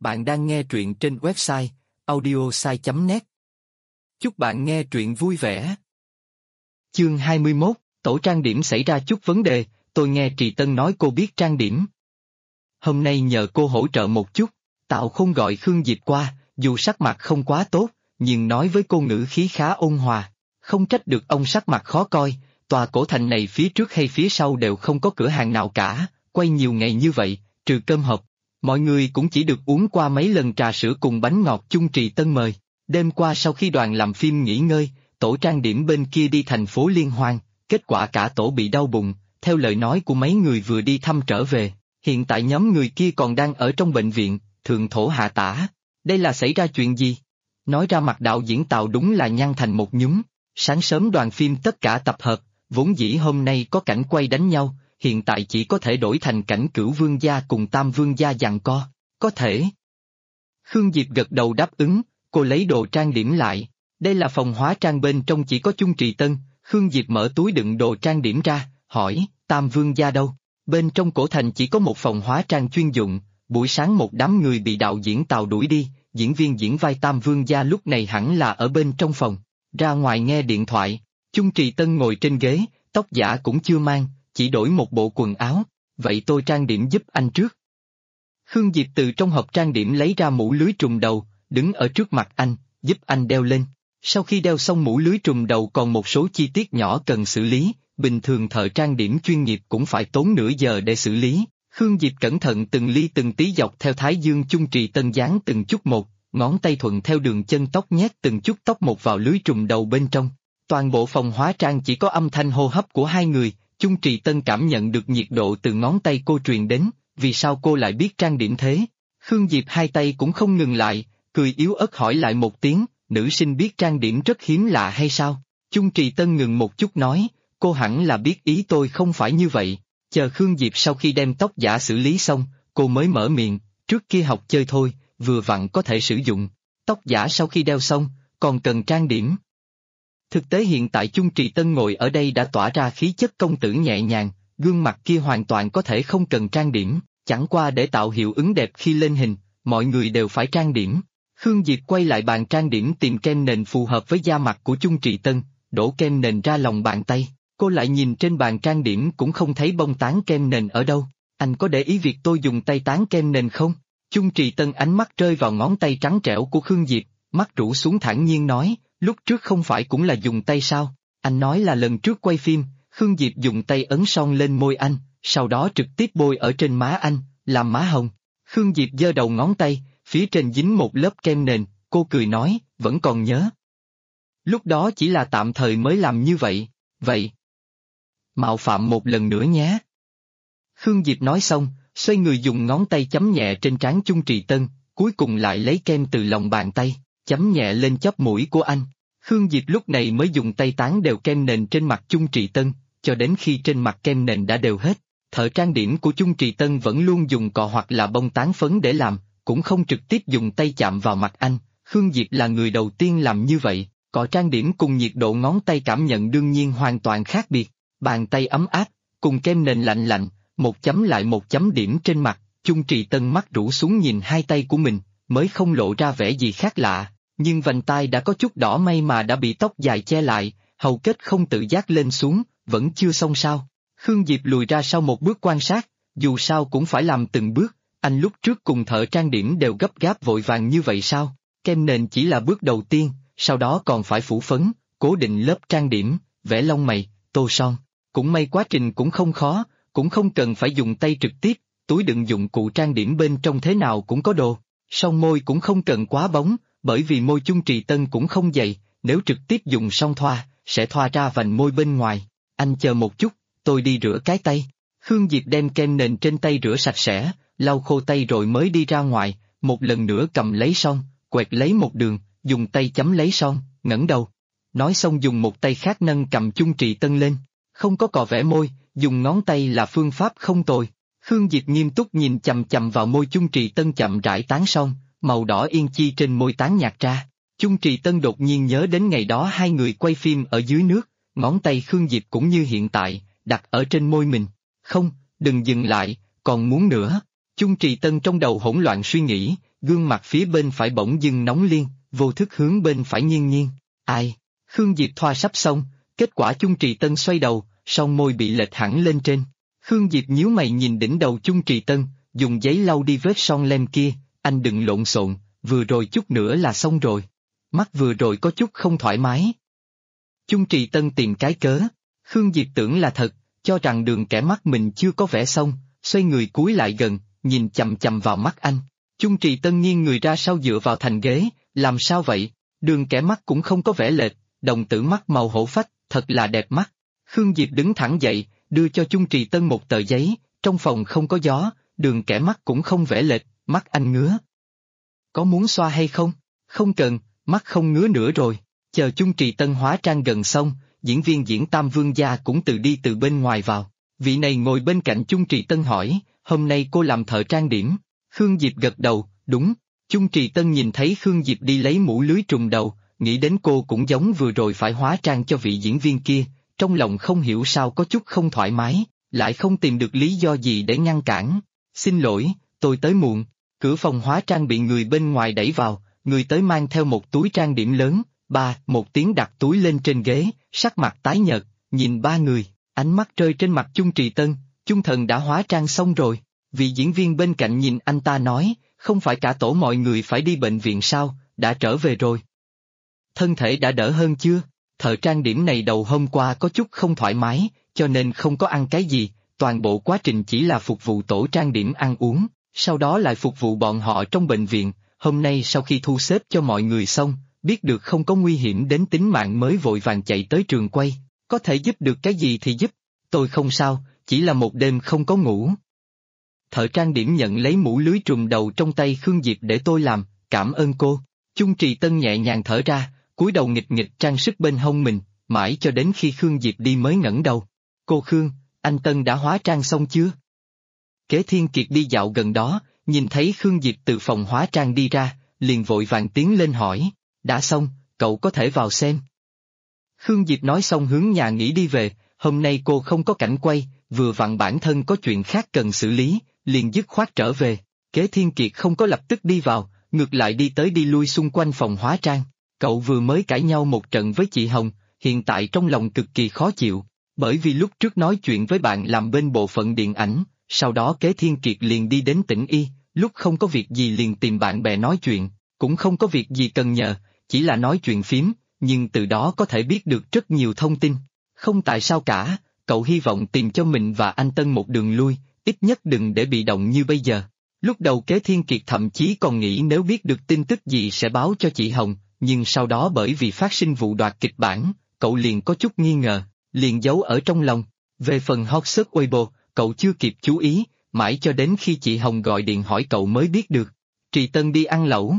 Bạn đang nghe truyện trên website audiosai.net. Chúc bạn nghe truyện vui vẻ. Chương 21, tổ trang điểm xảy ra chút vấn đề, tôi nghe Trì Tân nói cô biết trang điểm. Hôm nay nhờ cô hỗ trợ một chút, Tạo Khôn gọi Khương Diệp qua, dù sắc mặt không quá tốt, nhưng nói với cô ngữ khí khá ôn hòa. Không trách được ông sắc mặt khó coi, tòa cổ thành này phía trước hay phía sau đều không có cửa hàng nào cả, quay nhiều ngày như vậy, trừ cơm hộp. Mọi người cũng chỉ được uống qua mấy lần trà sữa cùng bánh ngọt chung Trì Tân mời. Đêm qua sau khi đoàn làm phim nghỉ ngơi, tổ trang điểm bên kia đi thành phố Liên hoan, kết quả cả tổ bị đau bụng, theo lời nói của mấy người vừa đi thăm trở về. Hiện tại nhóm người kia còn đang ở trong bệnh viện, thượng thổ hạ tả. Đây là xảy ra chuyện gì? Nói ra mặt đạo diễn Tào đúng là nhăn thành một nhúm. Sáng sớm đoàn phim tất cả tập hợp, vốn dĩ hôm nay có cảnh quay đánh nhau, hiện tại chỉ có thể đổi thành cảnh Cửu Vương gia cùng Tam Vương gia giằng co. Có thể. Khương Diệp gật đầu đáp ứng, cô lấy đồ trang điểm lại. Đây là phòng hóa trang, bên trong chỉ có chung Trì Tân. Khương Diệp mở túi đựng đồ trang điểm ra, hỏi, Tam Vương gia đâu? Bên trong cổ thành chỉ có một phòng hóa trang chuyên dụng, buổi sáng một đám người bị đạo diễn Tào đuổi đi, diễn viên diễn vai Tam Vương gia lúc này hẳn là ở bên trong phòng. Ra ngoài nghe điện thoại, chung Trì Tân ngồi trên ghế, tóc giả cũng chưa mang, chỉ đổi một bộ quần áo, vậy tôi trang điểm giúp anh trước. Khương Diệp từ trong hộp trang điểm lấy ra mũ lưới trùm đầu, đứng ở trước mặt anh, giúp anh đeo lên. Sau khi đeo xong mũ lưới trùm đầu còn một số chi tiết nhỏ cần xử lý, bình thường thợ trang điểm chuyên nghiệp cũng phải tốn nửa giờ để xử lý. Khương Diệp cẩn thận từng ly từng tí dọc theo thái dương chung Trì Tân dán từng chút một, ngón tay thuận theo đường chân tóc nhét từng chút tóc một vào lưới trùm đầu bên trong. Toàn bộ phòng hóa trang chỉ có âm thanh hô hấp của hai người, chung Trì Tân cảm nhận được nhiệt độ từ ngón tay cô truyền đến, vì sao cô lại biết trang điểm thế? Khương Diệp hai tay cũng không ngừng lại, cười yếu ớt hỏi lại một tiếng, nữ sinh biết trang điểm rất hiếm lạ hay sao? Chung Trì Tân ngừng một chút nói, cô hẳn là biết ý tôi không phải như vậy. Chờ Khương Diệp sau khi đem tóc giả xử lý xong, cô mới mở miệng, trước kia học chơi thôi, vừa vặn có thể sử dụng. Tóc giả sau khi đeo xong, còn cần trang điểm. Thực tế hiện tại chung Trì Tân ngồi ở đây đã tỏa ra khí chất công tử nhẹ nhàng, gương mặt kia hoàn toàn có thể không cần trang điểm, chẳng qua để tạo hiệu ứng đẹp khi lên hình, mọi người đều phải trang điểm. Khương Diệp quay lại bàn trang điểm tìm kem nền phù hợp với da mặt của chung Trì Tân, đổ kem nền ra lòng bàn tay. Cô lại nhìn trên bàn trang điểm cũng không thấy bông tán kem nền ở đâu. Anh có để ý việc tôi dùng tay tán kem nền không? Chung Trì Tân ánh mắt rơi vào ngón tay trắng trẻo của Khương Diệp, mắt rũ xuống thản nhiên nói, lúc trước không phải cũng là dùng tay sao? Anh nói là lần trước quay phim, Khương Diệp dùng tay ấn son lên môi anh, sau đó trực tiếp bôi ở trên má anh, làm má hồng. Khương Diệp giơ đầu ngón tay, phía trên dính một lớp kem nền, cô cười nói, vẫn còn nhớ. Lúc đó chỉ là tạm thời mới làm như vậy, vậy. Mạo phạm một lần nữa nhé. Khương Diệp nói xong, xoay người dùng ngón tay chấm nhẹ trên trán chung Trì Tân, cuối cùng lại lấy kem từ lòng bàn tay, chấm nhẹ lên chóp mũi của anh. Khương Diệp lúc này mới dùng tay tán đều kem nền trên mặt chung Trì Tân, cho đến khi trên mặt kem nền đã đều hết. Thợ trang điểm của chung Trì Tân vẫn luôn dùng cọ hoặc là bông tán phấn để làm, cũng không trực tiếp dùng tay chạm vào mặt anh. Khương Diệp là người đầu tiên làm như vậy, cọ trang điểm cùng nhiệt độ ngón tay cảm nhận đương nhiên hoàn toàn khác biệt. Bàn tay ấm áp, cùng kem nền lạnh lạnh, một chấm lại một chấm điểm trên mặt, chung Trì Tân mắt rũ xuống nhìn hai tay của mình, mới không lộ ra vẻ gì khác lạ, nhưng vành tai đã có chút đỏ, may mà đã bị tóc dài che lại, hầu kết không tự giác lên xuống, vẫn chưa xong sao. Khương Diệp lùi ra sau một bước quan sát, dù sao cũng phải làm từng bước, anh lúc trước cùng thợ trang điểm đều gấp gáp vội vàng như vậy sao? Kem nền chỉ là bước đầu tiên, sau đó còn phải phủ phấn, cố định lớp trang điểm, vẽ lông mày, tô son. Cũng may quá trình cũng không khó, cũng không cần phải dùng tay trực tiếp, túi đựng dụng cụ trang điểm bên trong thế nào cũng có đồ. Son môi cũng không cần quá bóng, bởi vì môi chung Trì Tân cũng không dày, nếu trực tiếp dùng son thoa, sẽ thoa ra vành môi bên ngoài. Anh chờ một chút, tôi đi rửa cái tay. Khương Diệp đem kem nền trên tay rửa sạch sẽ, lau khô tay rồi mới đi ra ngoài, một lần nữa cầm lấy son, quẹt lấy một đường, dùng tay chấm lấy son, ngẩng đầu. Nói xong dùng một tay khác nâng cầm chung Trì Tân lên. Không có cọ vẽ môi, dùng ngón tay là phương pháp không tồi. Khương Diệp nghiêm túc nhìn chằm chằm vào môi chung Trì Tân chậm rãi tán son, màu đỏ yên chi trên môi tán nhạt ra. Chung Trì Tân đột nhiên nhớ đến ngày đó hai người quay phim ở dưới nước, ngón tay Khương Diệp cũng như hiện tại, đặt ở trên môi mình. Không, đừng dừng lại, còn muốn nữa. Chung Trì Tân trong đầu hỗn loạn suy nghĩ, gương mặt phía bên phải bỗng dưng nóng liên, vô thức hướng bên phải nghiêng nghiêng. Ai? Khương Diệp thoa sắp xong, kết quả Chung Trì Tân xoay đầu, song môi bị lệch hẳn lên trên. Khương Diệp nhíu mày nhìn đỉnh đầu Chung Trì Tân, dùng giấy lau đi vết son lem kia, anh đừng lộn xộn, vừa rồi chút nữa là xong rồi. Mắt vừa rồi có chút không thoải mái. Chung Trì Tân tìm cái cớ, Khương Diệp tưởng là thật, cho rằng đường kẻ mắt mình chưa có vẽ xong, xoay người cúi lại gần, nhìn chằm chằm vào mắt anh. Chung Trì Tân nghiêng người ra sau dựa vào thành ghế, làm sao vậy? Đường kẻ mắt cũng không có vẽ lệch, đồng tử mắt màu hổ phách, thật là đẹp mắt. Khương Diệp đứng thẳng dậy, đưa cho Chung Trì Tân một tờ giấy, trong phòng không có gió, đường kẻ mắt cũng không vẽ lệch, mắt anh ngứa. Có muốn xoa hay không? Không cần, mắt không ngứa nữa rồi. Chờ Chung Trì Tân hóa trang gần xong, diễn viên diễn Tam Vương gia cũng đi từ bên ngoài vào. Vị này ngồi bên cạnh Chung Trì Tân hỏi, hôm nay cô làm thợ trang điểm. Khương Diệp gật đầu, đúng. Chung Trì Tân nhìn thấy Khương Diệp đi lấy mũ lưới trùm đầu, nghĩ đến cô cũng giống vừa rồi phải hóa trang cho vị diễn viên kia, trong lòng không hiểu sao có chút không thoải mái, lại không tìm được lý do gì để ngăn cản. Xin lỗi, tôi tới muộn. Cửa phòng hóa trang bị người bên ngoài đẩy vào, người tới mang theo một túi trang điểm lớn, một tiếng đặt túi lên trên ghế, sắc mặt tái nhợt, nhìn ba người, ánh mắt rơi trên mặt Chung Trì Tân, Chung thần đã hóa trang xong rồi. Vị diễn viên bên cạnh nhìn anh ta nói, không phải cả tổ mọi người phải đi bệnh viện sao, đã trở về rồi. Thân thể đã đỡ hơn chưa? Thợ trang điểm này đầu hôm qua có chút không thoải mái, cho nên không có ăn cái gì, toàn bộ quá trình chỉ là phục vụ tổ trang điểm ăn uống, sau đó lại phục vụ bọn họ trong bệnh viện. Hôm nay sau khi thu xếp cho mọi người xong, biết được không có nguy hiểm đến tính mạng mới vội vàng chạy tới trường quay, có thể giúp được cái gì thì giúp, tôi không sao, chỉ là một đêm không có ngủ. Thợ trang điểm nhận lấy mũ lưới trùm đầu trong tay Khương Diệp để tôi làm, cảm ơn cô. Chung Trì Tân nhẹ nhàng thở ra, cúi đầu nghịch nghịch trang sức bên hông mình, mãi cho đến khi Khương Diệp đi mới ngẩng đầu. Cô Khương, anh Tân đã hóa trang xong chưa? Kế Thiên Kiệt đi dạo gần đó, nhìn thấy Khương Diệp từ phòng hóa trang đi ra, liền vội vàng tiến lên hỏi, đã xong, cậu có thể vào xem. Khương Diệp nói xong hướng nhà nghỉ đi về, hôm nay cô không có cảnh quay, vừa vặn bản thân có chuyện khác cần xử lý, liền dứt khoát trở về. Kế Thiên Kiệt không có lập tức đi vào, ngược lại đi tới đi lui xung quanh phòng hóa trang. Cậu vừa mới cãi nhau một trận với chị Hồng, hiện tại trong lòng cực kỳ khó chịu, bởi vì lúc trước nói chuyện với bạn làm bên bộ phận điện ảnh, sau đó Kế Thiên Kiệt liền đi đến tỉnh Y, lúc không có việc gì liền tìm bạn bè nói chuyện, cũng không có việc gì cần nhờ, chỉ là nói chuyện phím, nhưng từ đó có thể biết được rất nhiều thông tin. Không tại sao cả, cậu hy vọng tìm cho mình và anh Tân một đường lui, ít nhất đừng để bị động như bây giờ. Lúc đầu Kế Thiên Kiệt thậm chí còn nghĩ nếu biết được tin tức gì sẽ báo cho chị Hồng, nhưng sau đó bởi vì phát sinh vụ đoạt kịch bản, cậu liền có chút nghi ngờ, liền giấu ở trong lòng. Về phần hot search Weibo, cậu chưa kịp chú ý, mãi cho đến khi chị Hồng gọi điện hỏi cậu mới biết được. Trì Tân đi ăn lẩu.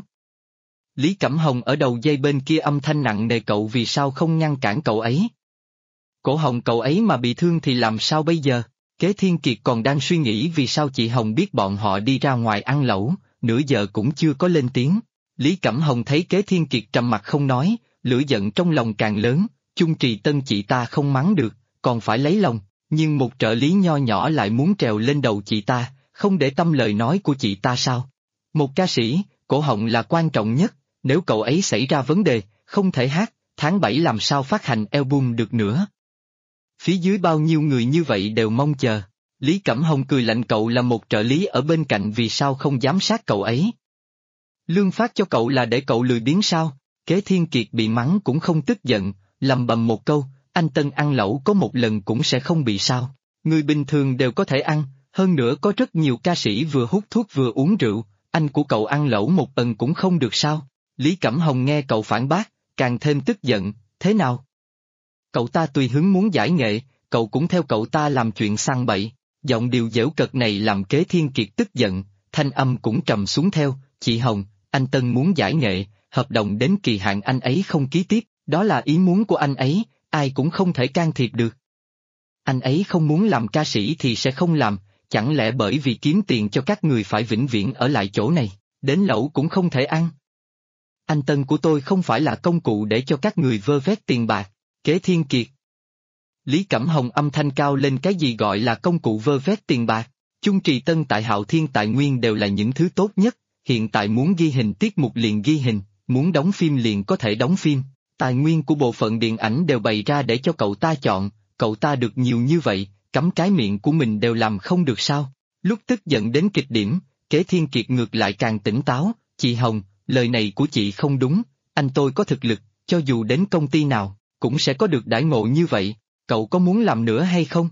Lý Cẩm Hồng ở đầu dây bên kia âm thanh nặng nề, cậu vì sao không ngăn cản cậu ấy? Cổ họng cậu ấy mà bị thương thì làm sao bây giờ? Kế Thiên Kiệt còn đang suy nghĩ vì sao chị Hồng biết bọn họ đi ra ngoài ăn lẩu, nửa giờ cũng chưa có lên tiếng. Lý Cẩm Hồng thấy Kế Thiên Kiệt trầm mặt không nói, lửa giận trong lòng càng lớn, Chung Trì Tân chị ta không mắng được, còn phải lấy lòng, nhưng một trợ lý nho nhỏ lại muốn trèo lên đầu chị ta, không để tâm lời nói của chị ta sao? Một ca sĩ, cổ họng là quan trọng nhất, nếu cậu ấy xảy ra vấn đề, không thể hát, tháng 7 làm sao phát hành album được nữa. Phía dưới bao nhiêu người như vậy đều mong chờ. Lý Cẩm Hồng cười lạnh, cậu là một trợ lý ở bên cạnh vì sao không giám sát cậu ấy? Lương phát cho cậu là để cậu lười biếng sao? Kế Thiên Kiệt bị mắng cũng không tức giận, lầm bầm một câu, anh Tân ăn lẩu có một lần cũng sẽ không bị sao. Người bình thường đều có thể ăn, hơn nữa có rất nhiều ca sĩ vừa hút thuốc vừa uống rượu, anh của cậu ăn lẩu một lần cũng không được sao? Lý Cẩm Hồng nghe cậu phản bác, càng thêm tức giận, thế nào? Cậu ta tùy hứng muốn giải nghệ, cậu cũng theo cậu ta làm chuyện săn bậy. Giọng điệu giễu cợt này làm Kế Thiên Kiệt tức giận, thanh âm cũng trầm xuống theo, chị Hồng, anh Tân muốn giải nghệ, hợp đồng đến kỳ hạn anh ấy không ký tiếp, đó là ý muốn của anh ấy, ai cũng không thể can thiệp được. Anh ấy không muốn làm ca sĩ thì sẽ không làm, chẳng lẽ bởi vì kiếm tiền cho các người phải vĩnh viễn ở lại chỗ này, đến lẩu cũng không thể ăn. Anh Tân của tôi không phải là công cụ để cho các người vơ vét tiền bạc. Kế Thiên Kiệt. Lý Cẩm Hồng âm thanh cao lên, cái gì gọi là công cụ vơ vét tiền bạc? Chung Trì Tân tại Hạo Thiên Tài Nguyên đều là những thứ tốt nhất, hiện tại muốn ghi hình tiết mục liền ghi hình, muốn đóng phim liền có thể đóng phim. Tài nguyên của bộ phận điện ảnh đều bày ra để cho cậu ta chọn, cậu ta được nhiều như vậy, cắm cái miệng của mình đều làm không được sao? Lúc tức giận đến kịch điểm, Kế Thiên Kiệt ngược lại càng tỉnh táo, chị Hồng, lời này của chị không đúng, anh tôi có thực lực, cho dù đến công ty nào, cũng sẽ có được đãi ngộ như vậy, cậu có muốn làm nữa hay không?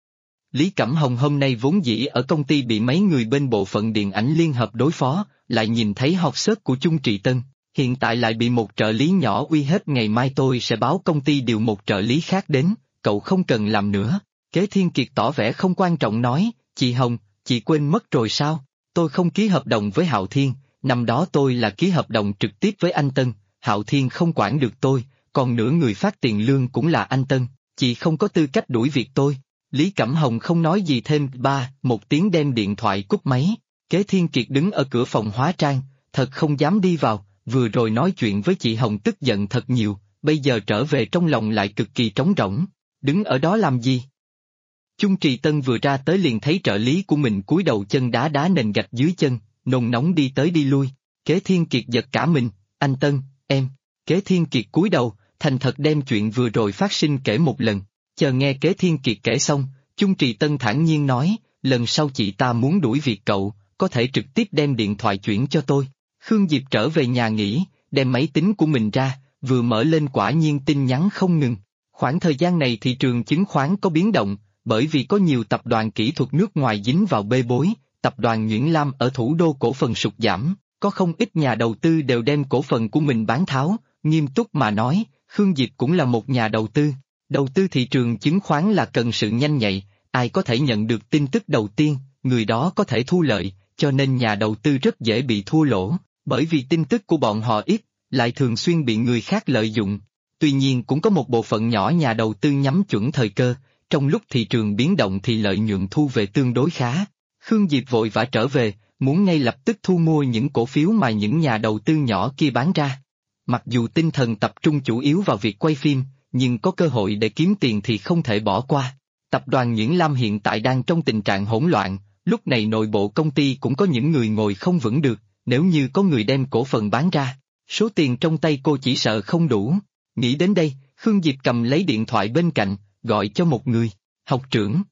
Lý Cẩm Hồng hôm nay vốn dĩ ở công ty bị mấy người bên bộ phận điện ảnh liên hợp đối phó, lại nhìn thấy hot search của Chung Trị Tân, hiện tại lại bị một trợ lý nhỏ uy hiếp ngày mai tôi sẽ báo công ty điều một trợ lý khác đến, cậu không cần làm nữa. Kế Thiên Kiệt tỏ vẻ không quan trọng nói, chị Hồng, chị quên mất rồi sao? Tôi không ký hợp đồng với Hạo Thiên, năm đó tôi là ký hợp đồng trực tiếp với anh Tân, Hạo Thiên không quản được tôi, còn nữa người phát tiền lương cũng là anh Tân, chị không có tư cách đuổi việc tôi. Lý Cẩm Hồng không nói gì thêm, một tiếng đem điện thoại cúp máy. Kế Thiên Kiệt đứng ở cửa phòng hóa trang, thật không dám đi vào, vừa rồi nói chuyện với chị Hồng tức giận thật nhiều, bây giờ trở về trong lòng lại cực kỳ trống rỗng, đứng ở đó làm gì? Chung Trì Tân vừa ra tới liền thấy trợ lý của mình cúi đầu chân đá đá nền gạch dưới chân, nôn nóng đi tới đi lui. Kế Thiên Kiệt giật cả mình, anh Tân, em. Kế Thiên Kiệt cúi đầu, thành thật đem chuyện vừa rồi phát sinh kể một lần. Chờ nghe Kế Thiên Kiệt kể xong, Chung Trì Tân thản nhiên nói, lần sau chị ta muốn đuổi việc cậu, có thể trực tiếp đem điện thoại chuyển cho tôi. Khương Diệp trở về nhà nghỉ, đem máy tính của mình ra, vừa mở lên quả nhiên tin nhắn không ngừng. Khoảng thời gian này thị trường chứng khoán có biến động, bởi vì có nhiều tập đoàn kỹ thuật nước ngoài dính vào bê bối, tập đoàn Nguyễn Lam ở thủ đô cổ phần sụt giảm, có không ít nhà đầu tư đều đem cổ phần của mình bán tháo, nghiêm túc mà nói, Khương Diệp cũng là một nhà đầu tư. Đầu tư thị trường chứng khoán là cần sự nhanh nhạy, ai có thể nhận được tin tức đầu tiên, người đó có thể thu lợi, cho nên nhà đầu tư rất dễ bị thua lỗ, bởi vì tin tức của bọn họ ít, lại thường xuyên bị người khác lợi dụng. Tuy nhiên cũng có một bộ phận nhỏ nhà đầu tư nhắm chuẩn thời cơ, trong lúc thị trường biến động thì lợi nhuận thu về tương đối khá. Khương Diệp vội vã trở về, muốn ngay lập tức thu mua những cổ phiếu mà những nhà đầu tư nhỏ kia bán ra. Mặc dù tinh thần tập trung chủ yếu vào việc quay phim, nhưng có cơ hội để kiếm tiền thì không thể bỏ qua. Tập đoàn Nguyễn Lam hiện tại đang trong tình trạng hỗn loạn, lúc này nội bộ công ty cũng có những người ngồi không vững được, nếu như có người đem cổ phần bán ra, số tiền trong tay cô chỉ sợ không đủ. Nghĩ đến đây, Khương Diệp cầm lấy điện thoại bên cạnh, gọi cho một người, học trưởng.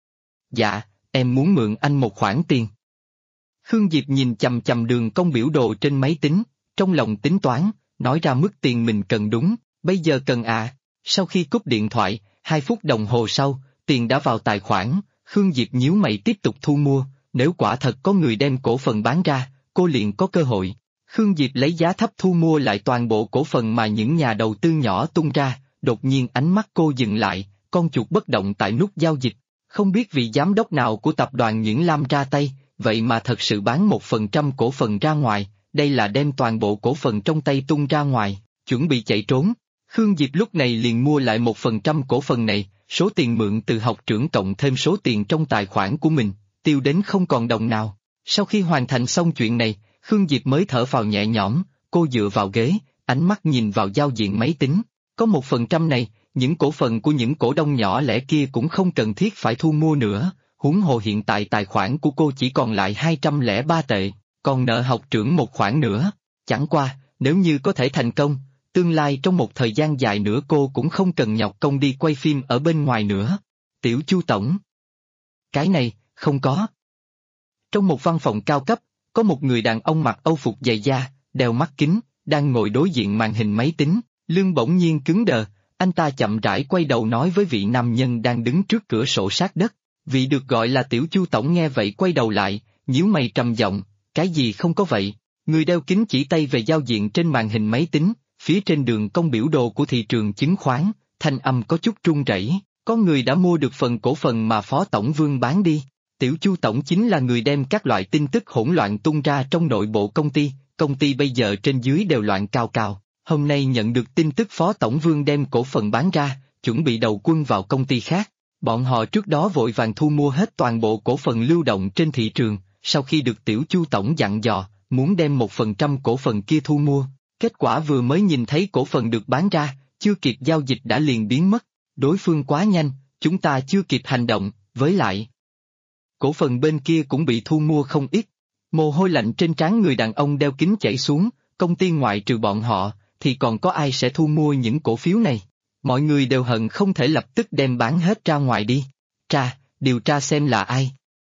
Dạ, em muốn mượn anh một khoản tiền. Khương Diệp nhìn chằm chằm đường cong biểu đồ trên máy tính, trong lòng tính toán, nói ra mức tiền mình cần đúng, bây giờ cần à. Sau khi cúp điện thoại, 2 phút đồng hồ sau, tiền đã vào tài khoản, Khương Diệp nhíu mày tiếp tục thu mua, nếu quả thật có người đem cổ phần bán ra, cô liền có cơ hội. Khương Diệp lấy giá thấp thu mua lại toàn bộ cổ phần mà những nhà đầu tư nhỏ tung ra, đột nhiên ánh mắt cô dừng lại, con chuột bất động tại nút giao dịch, không biết vị giám đốc nào của tập đoàn Nguyễn Lam ra tay, vậy mà thật sự bán 1% cổ phần ra ngoài, đây là đem toàn bộ cổ phần trong tay tung ra ngoài, chuẩn bị chạy trốn. Khương Diệp lúc này liền mua lại 1% cổ phần này, số tiền mượn từ học trưởng cộng thêm số tiền trong tài khoản của mình, tiêu đến không còn đồng nào. Sau khi hoàn thành xong chuyện này, Khương Diệp mới thở phào nhẹ nhõm, cô dựa vào ghế, ánh mắt nhìn vào giao diện máy tính. Có 1% này, những cổ phần của những cổ đông nhỏ lẻ kia cũng không cần thiết phải thu mua nữa, huống hồ hiện tại tài khoản của cô chỉ còn lại 203 tệ, còn nợ học trưởng một khoản nữa. Chẳng qua, nếu như có thể thành công, tương lai trong một thời gian dài nữa cô cũng không cần nhọc công đi quay phim ở bên ngoài nữa. Tiểu Chu tổng. Cái này, không có. Trong một văn phòng cao cấp, có một người đàn ông mặc âu phục dày da, đeo mắt kính, đang ngồi đối diện màn hình máy tính, lưng bỗng nhiên cứng đờ, anh ta chậm rãi quay đầu nói với vị nam nhân đang đứng trước cửa sổ sát đất. Vị được gọi là Tiểu Chu tổng nghe vậy quay đầu lại, nhíu mày trầm giọng, cái gì không có vậy? Người đeo kính chỉ tay về giao diện trên màn hình máy tính, phía trên đường cong biểu đồ của thị trường chứng khoán, thanh âm có chút run rẩy, có người đã mua được phần cổ phần mà Phó Tổng Vương bán đi. Tiểu Chu tổng chính là người đem các loại tin tức hỗn loạn tung ra trong nội bộ công ty bây giờ trên dưới đều loạn cào cào. Hôm nay nhận được tin tức Phó Tổng Vương đem cổ phần bán ra, chuẩn bị đầu quân vào công ty khác. Bọn họ trước đó vội vàng thu mua hết toàn bộ cổ phần lưu động trên thị trường, sau khi được Tiểu Chu tổng dặn dò, muốn đem 1% cổ phần kia thu mua. Kết quả vừa mới nhìn thấy cổ phần được bán ra, chưa kịp giao dịch đã liền biến mất. Đối phương quá nhanh, chúng ta chưa kịp hành động, với lại cổ phần bên kia cũng bị thu mua không ít. Mồ hôi lạnh trên trán người đàn ông đeo kính chảy xuống, công ty ngoại trừ bọn họ, thì còn có ai sẽ thu mua những cổ phiếu này? Mọi người đều hận không thể lập tức đem bán hết ra ngoài đi. Điều tra xem là ai.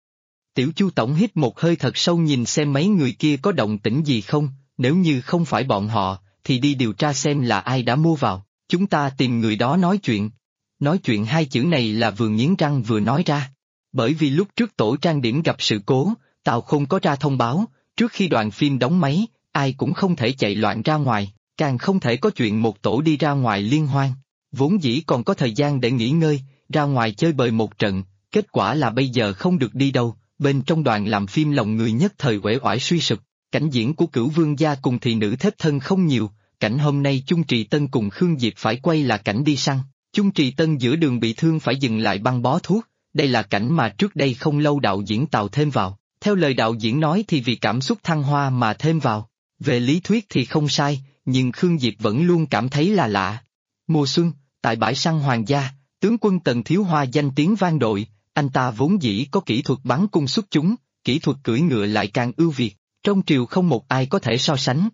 Tiểu Chu tổng hít một hơi thật sâu nhìn xem mấy người kia có động tĩnh gì không, nếu như không phải bọn họ, thì đi điều tra xem là ai đã mua vào, chúng ta tìm người đó nói chuyện. Nói chuyện hai chữ này là vừa nghiến răng vừa nói ra. Bởi vì lúc trước tổ trang điểm gặp sự cố, Tào không có ra thông báo, trước khi đoàn phim đóng máy, ai cũng không thể chạy loạn ra ngoài, càng không thể có chuyện một tổ đi ra ngoài liên hoan. Vốn dĩ còn có thời gian để nghỉ ngơi, ra ngoài chơi bời một trận, kết quả là bây giờ không được đi đâu, bên trong đoàn làm phim lòng người nhất thời uể oải suy sụp. Cảnh diễn của Cửu Vương gia cùng thị nữ thếp thân không nhiều, cảnh hôm nay Chung Trì Tân cùng Khương Diệp phải quay là cảnh đi săn. Chung Trì Tân giữa đường bị thương phải dừng lại băng bó thuốc, đây là cảnh mà trước đây không lâu đạo diễn Tào thêm vào. Theo lời đạo diễn nói thì vì cảm xúc thăng hoa mà thêm vào. Về lý thuyết thì không sai, nhưng Khương Diệp vẫn luôn cảm thấy là lạ. Mùa xuân, tại bãi săn Hoàng gia, tướng quân Tần Thiếu Hoa danh tiếng vang dội, anh ta vốn dĩ có kỹ thuật bắn cung xuất chúng, kỹ thuật cưỡi ngựa lại càng ưu việt, trong triều không một ai có thể so sánh.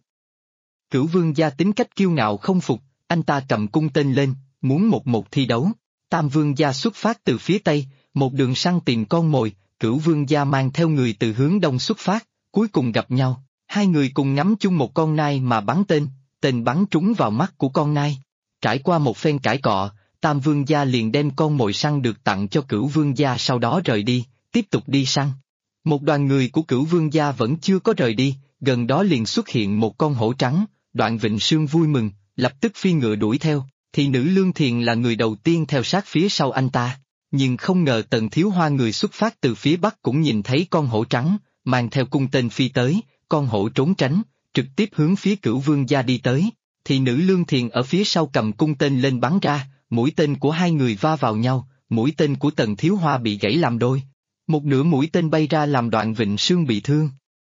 Cửu Vương gia tính cách kiêu ngạo không phục, anh ta cầm cung tên lên, muốn một thi đấu. Tam Vương gia xuất phát từ phía Tây, một đường săn tìm con mồi, Cửu Vương gia mang theo người từ hướng Đông xuất phát, cuối cùng gặp nhau, hai người cùng ngắm chung một con nai mà bắn tên bắn trúng vào mắt của con nai. Trải qua một phen cãi cọ, Tam Vương gia liền đem con mồi săn được tặng cho Cửu Vương gia, sau đó rời đi, tiếp tục đi săn. Một đoàn người của Cửu Vương gia vẫn chưa có rời đi, gần đó liền xuất hiện một con hổ trắng, Đoạn Vịnh Sương vui mừng, lập tức phi ngựa đuổi theo, thì nữ Lương Thiền là người đầu tiên theo sát phía sau anh ta. Nhưng không ngờ Tần Thiếu Hoa người xuất phát từ phía Bắc cũng nhìn thấy con hổ trắng, mang theo cung tên phi tới, con hổ trốn tránh, trực tiếp hướng phía Cửu Vương gia đi tới, thì nữ Lương Thiền ở phía sau cầm cung tên lên bắn ra, mũi tên của hai người va vào nhau, mũi tên của Tần Thiếu Hoa bị gãy làm đôi. Một nửa mũi tên bay ra làm Đoạn Vịnh Sương bị thương.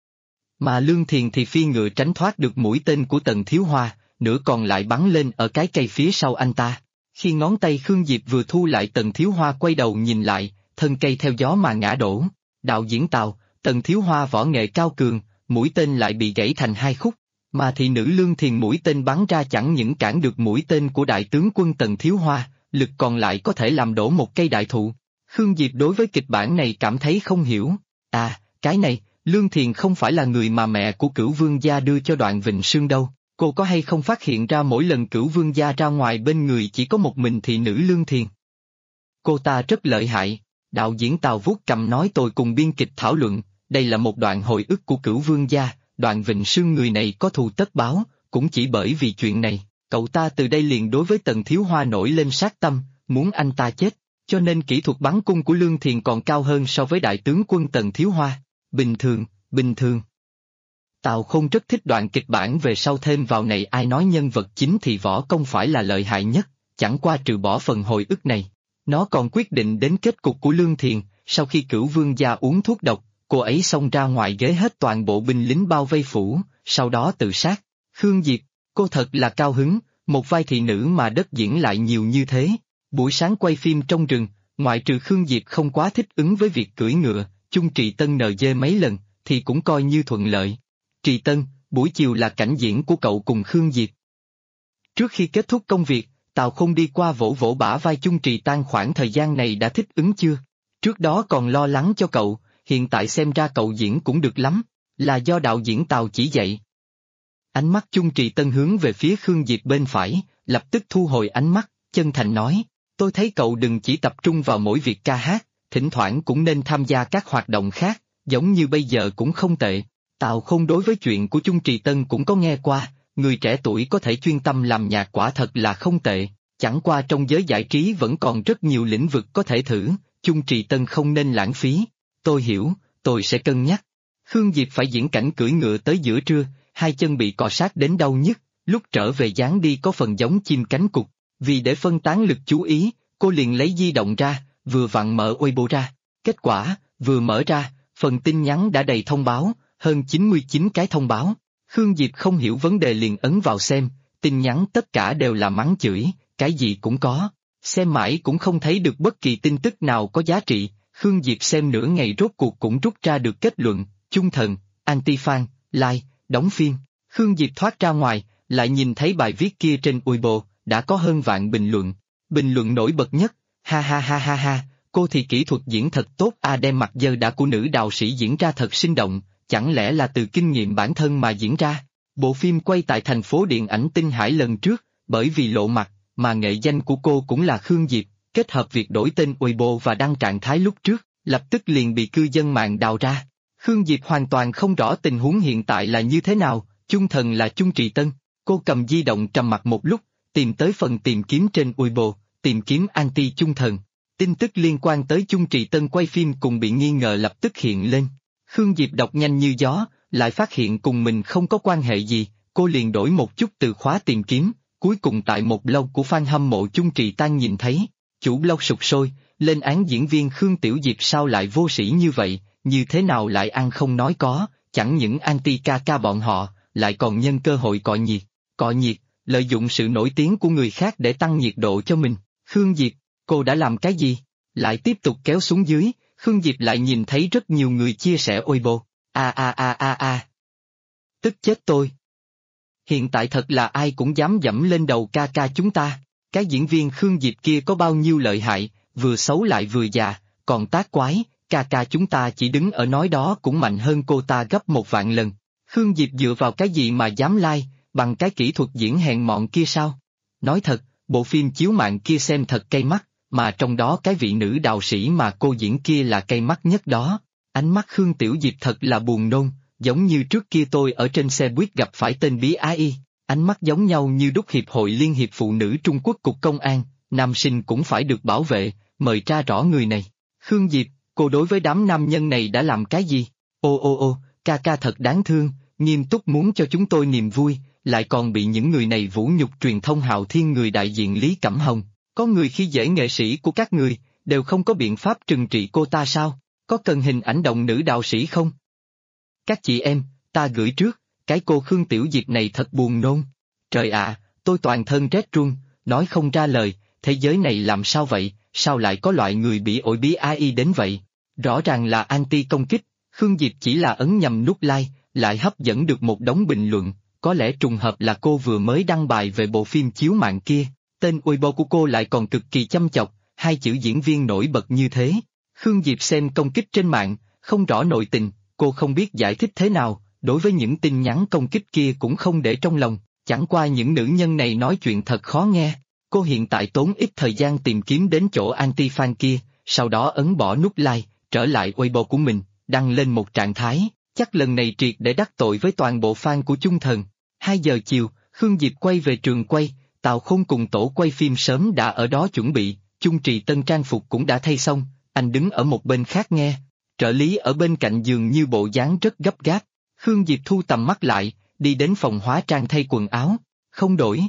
Mà Lương Thiền thì phi ngựa tránh thoát được mũi tên của Tần Thiếu Hoa, nửa còn lại bắn lên ở cái cây phía sau anh ta. Khi ngón tay Khương Diệp vừa thu lại, Tần Thiếu Hoa quay đầu nhìn lại, thân cây theo gió mà ngã đổ. Đạo diễn Tào, Tần Thiếu Hoa võ nghệ cao cường, mũi tên lại bị gãy thành hai khúc, mà thị nữ Lương Thiền mũi tên bắn ra chẳng những cản được mũi tên của đại tướng quân Tần Thiếu Hoa, lực còn lại có thể làm đổ một cây đại thụ. Khương Diệp đối với kịch bản này cảm thấy không hiểu. Cái này, Lương Thiền không phải là người mà mẹ của Cửu Vương gia đưa cho Đoạn Vịnh Sương đâu. Cô có hay không phát hiện ra mỗi lần Cửu Vương gia ra ngoài bên người chỉ có một mình thị nữ Lương Thiền? Cô ta rất lợi hại. Đạo diễn Tào vuốt cầm nói, tôi cùng biên kịch thảo luận, đây là một đoạn hồi ức của Cửu Vương gia, Đoạn Vịnh Sương người này có thù tất báo, cũng chỉ bởi vì chuyện này, cậu ta từ đây liền đối với Tần Thiếu Hoa nổi lên sát tâm, muốn anh ta chết, cho nên kỹ thuật bắn cung của Lương Thiền còn cao hơn so với đại tướng quân Tần Thiếu Hoa. Bình thường. Tào không rất thích đoạn kịch bản về sau thêm vào này, ai nói nhân vật chính thì võ công phải là lợi hại nhất, chẳng qua trừ bỏ phần hồi ức này. Nó còn quyết định đến kết cục của Lương Thiền, sau khi Cửu Vương gia uống thuốc độc, cô ấy xông ra ngoài ghế hết toàn bộ binh lính bao vây phủ, sau đó tự sát. Khương Diệp, cô thật là cao hứng, một vai thị nữ mà đất diễn lại nhiều như thế. Buổi sáng quay phim trong rừng, ngoại trừ Khương Diệp không quá thích ứng với việc cưỡi ngựa, Chung Trì Tân NG mấy lần, thì cũng coi như thuận lợi. Trì Tân, buổi chiều là cảnh diễn của cậu cùng Khương Diệp. Trước khi kết thúc công việc, Tào Khôn đi qua vỗ vỗ bả vai Chung Trì Tan, khoảng thời gian này đã thích ứng chưa? Trước đó còn lo lắng cho cậu, hiện tại xem ra cậu diễn cũng được lắm, là do đạo diễn Tào chỉ dạy. Ánh mắt Chung Trì Tân hướng về phía Khương Diệp bên phải, lập tức thu hồi ánh mắt, chân thành nói, tôi thấy cậu đừng chỉ tập trung vào mỗi việc ca hát, thỉnh thoảng cũng nên tham gia các hoạt động khác, giống như bây giờ cũng không tệ. Tào Khôn đối với chuyện của Chung Trì Tân cũng có nghe qua, người trẻ tuổi có thể chuyên tâm làm nhạc quả thật là không tệ, chẳng qua trong giới giải trí vẫn còn rất nhiều lĩnh vực có thể thử, Chung Trì Tân không nên lãng phí. Tôi hiểu, tôi sẽ cân nhắc. Khương Diệp phải diễn cảnh cưỡi ngựa tới giữa trưa, hai chân bị cọ sát đến đau nhức, lúc trở về dáng đi có phần giống chim cánh cụt, vì để phân tán lực chú ý, cô liền lấy di động ra, vừa vặn mở Weibo ra. Kết quả, vừa mở ra, phần tin nhắn đã đầy thông báo, hơn 99 cái thông báo. Khương Diệp không hiểu vấn đề liền ấn vào xem, tin nhắn tất cả đều là mắng chửi, cái gì cũng có. Xem mãi cũng không thấy được bất kỳ tin tức nào có giá trị, Khương Diệp xem nửa ngày rốt cuộc cũng rút ra được kết luận, Chung thần, anti-fan, like, đóng phim. Khương Diệp thoát ra ngoài, lại nhìn thấy bài viết kia trên Weibo, đã có hơn vạn bình luận. Bình luận nổi bật nhất, ha ha ha ha ha, cô thì kỹ thuật diễn thật tốt đem mặt dơ đã của nữ đạo sĩ diễn ra thật sinh động, chẳng lẽ là từ kinh nghiệm bản thân mà diễn ra. Bộ phim quay tại thành phố điện ảnh Tinh Hải lần trước, bởi vì lộ mặt, mà nghệ danh của cô cũng là Khương Diệp, kết hợp việc đổi tên Weibo và đăng trạng thái lúc trước, lập tức liền bị cư dân mạng đào ra. Khương Diệp hoàn toàn không rõ tình huống hiện tại là như thế nào, chung thần là Chung Trì Tân. Cô cầm di động trầm mặc một lúc, tìm tới phần tìm kiếm trên Weibo, tìm kiếm anti chung thần. Tin tức liên quan tới Chung Trì Tân quay phim cùng bị nghi ngờ lập tức hiện lên. Khương Diệp đọc nhanh như gió, lại phát hiện cùng mình không có quan hệ gì, cô liền đổi một chút từ khóa tìm kiếm, cuối cùng tại một blog của fan hâm mộ Chung Trì Tan nhìn thấy. Chủ blog sục sôi, lên án diễn viên Khương Tiểu Diệp sao lại vô sĩ như vậy, như thế nào lại ăn không nói có, chẳng những anti-ca bọn họ, lại còn nhân cơ hội cọ nhiệt, lợi dụng sự nổi tiếng của người khác để tăng nhiệt độ cho mình. Khương Diệp, cô đã làm cái gì? Lại tiếp tục kéo xuống dưới, Khương Diệp lại nhìn thấy rất nhiều người chia sẻ Weibo. Tức chết tôi. Hiện tại thật là ai cũng dám dẫm lên đầu ca chúng ta. Cái diễn viên Khương Diệp kia có bao nhiêu lợi hại, vừa xấu lại vừa già, còn tác quái, ca chúng ta chỉ đứng ở nói đó cũng mạnh hơn cô ta gấp 1.000 lần. Khương Diệp dựa vào cái gì mà dám like, bằng cái kỹ thuật diễn hèn mọn kia sao? Nói thật, bộ phim chiếu mạng kia xem thật cay mắt, mà trong đó cái vị nữ đạo sĩ mà cô diễn kia là cay mắt nhất đó. Ánh mắt Khương Tiểu Diệp thật là buồn nôn, giống như trước kia tôi ở trên xe buýt gặp phải tên Bí Á Y, ánh mắt giống nhau như đúc Hiệp hội Liên hiệp Phụ nữ Trung Quốc Cục Công an, nam sinh cũng phải được bảo vệ, mời tra rõ người này. Khương Diệp, cô đối với đám nam nhân này đã làm cái gì? Ca thật đáng thương, nghiêm túc muốn cho chúng tôi niềm vui, lại còn bị những người này vũ nhục truyền thông Hạo Thiên người đại diện Lý Cẩm Hồng. Có người khi dễ nghệ sĩ của các người, đều không có biện pháp trừng trị cô ta sao? Có cần hình ảnh động nữ đạo sĩ không? Các chị em, ta gửi trước, cái cô Khương Tiểu Diệp này thật buồn nôn. Trời ạ, tôi toàn thân rét run, nói không ra lời, thế giới này làm sao vậy, sao lại có loại người bị ổi bí AI đến vậy? Rõ ràng là anti công kích, Khương Diệp chỉ là ấn nhầm nút like, lại hấp dẫn được một đống bình luận, có lẽ trùng hợp là cô vừa mới đăng bài về bộ phim chiếu mạng kia, tên Weibo của cô lại còn cực kỳ chăm chọc, hai chữ diễn viên nổi bật như thế. Khương Diệp xem công kích trên mạng, không rõ nội tình, cô không biết giải thích thế nào, đối với những tin nhắn công kích kia cũng không để trong lòng, chẳng qua những nữ nhân này nói chuyện thật khó nghe. Cô hiện tại tốn ít thời gian tìm kiếm đến chỗ anti-fan kia, sau đó ấn bỏ nút like, trở lại Weibo của mình, đăng lên một trạng thái, chắc lần này triệt để đắc tội với toàn bộ fan của Chung Thần. 2 giờ chiều, Khương Diệp quay về trường quay, Tào Khôn cùng tổ quay phim sớm đã ở đó chuẩn bị, Chung Trì Tân trang phục cũng đã thay xong, anh đứng ở một bên khác nghe. Trợ lý ở bên cạnh giường như bộ dáng rất gấp gáp, Khương Diệp thu tầm mắt lại, đi đến phòng hóa trang thay quần áo, không đổi.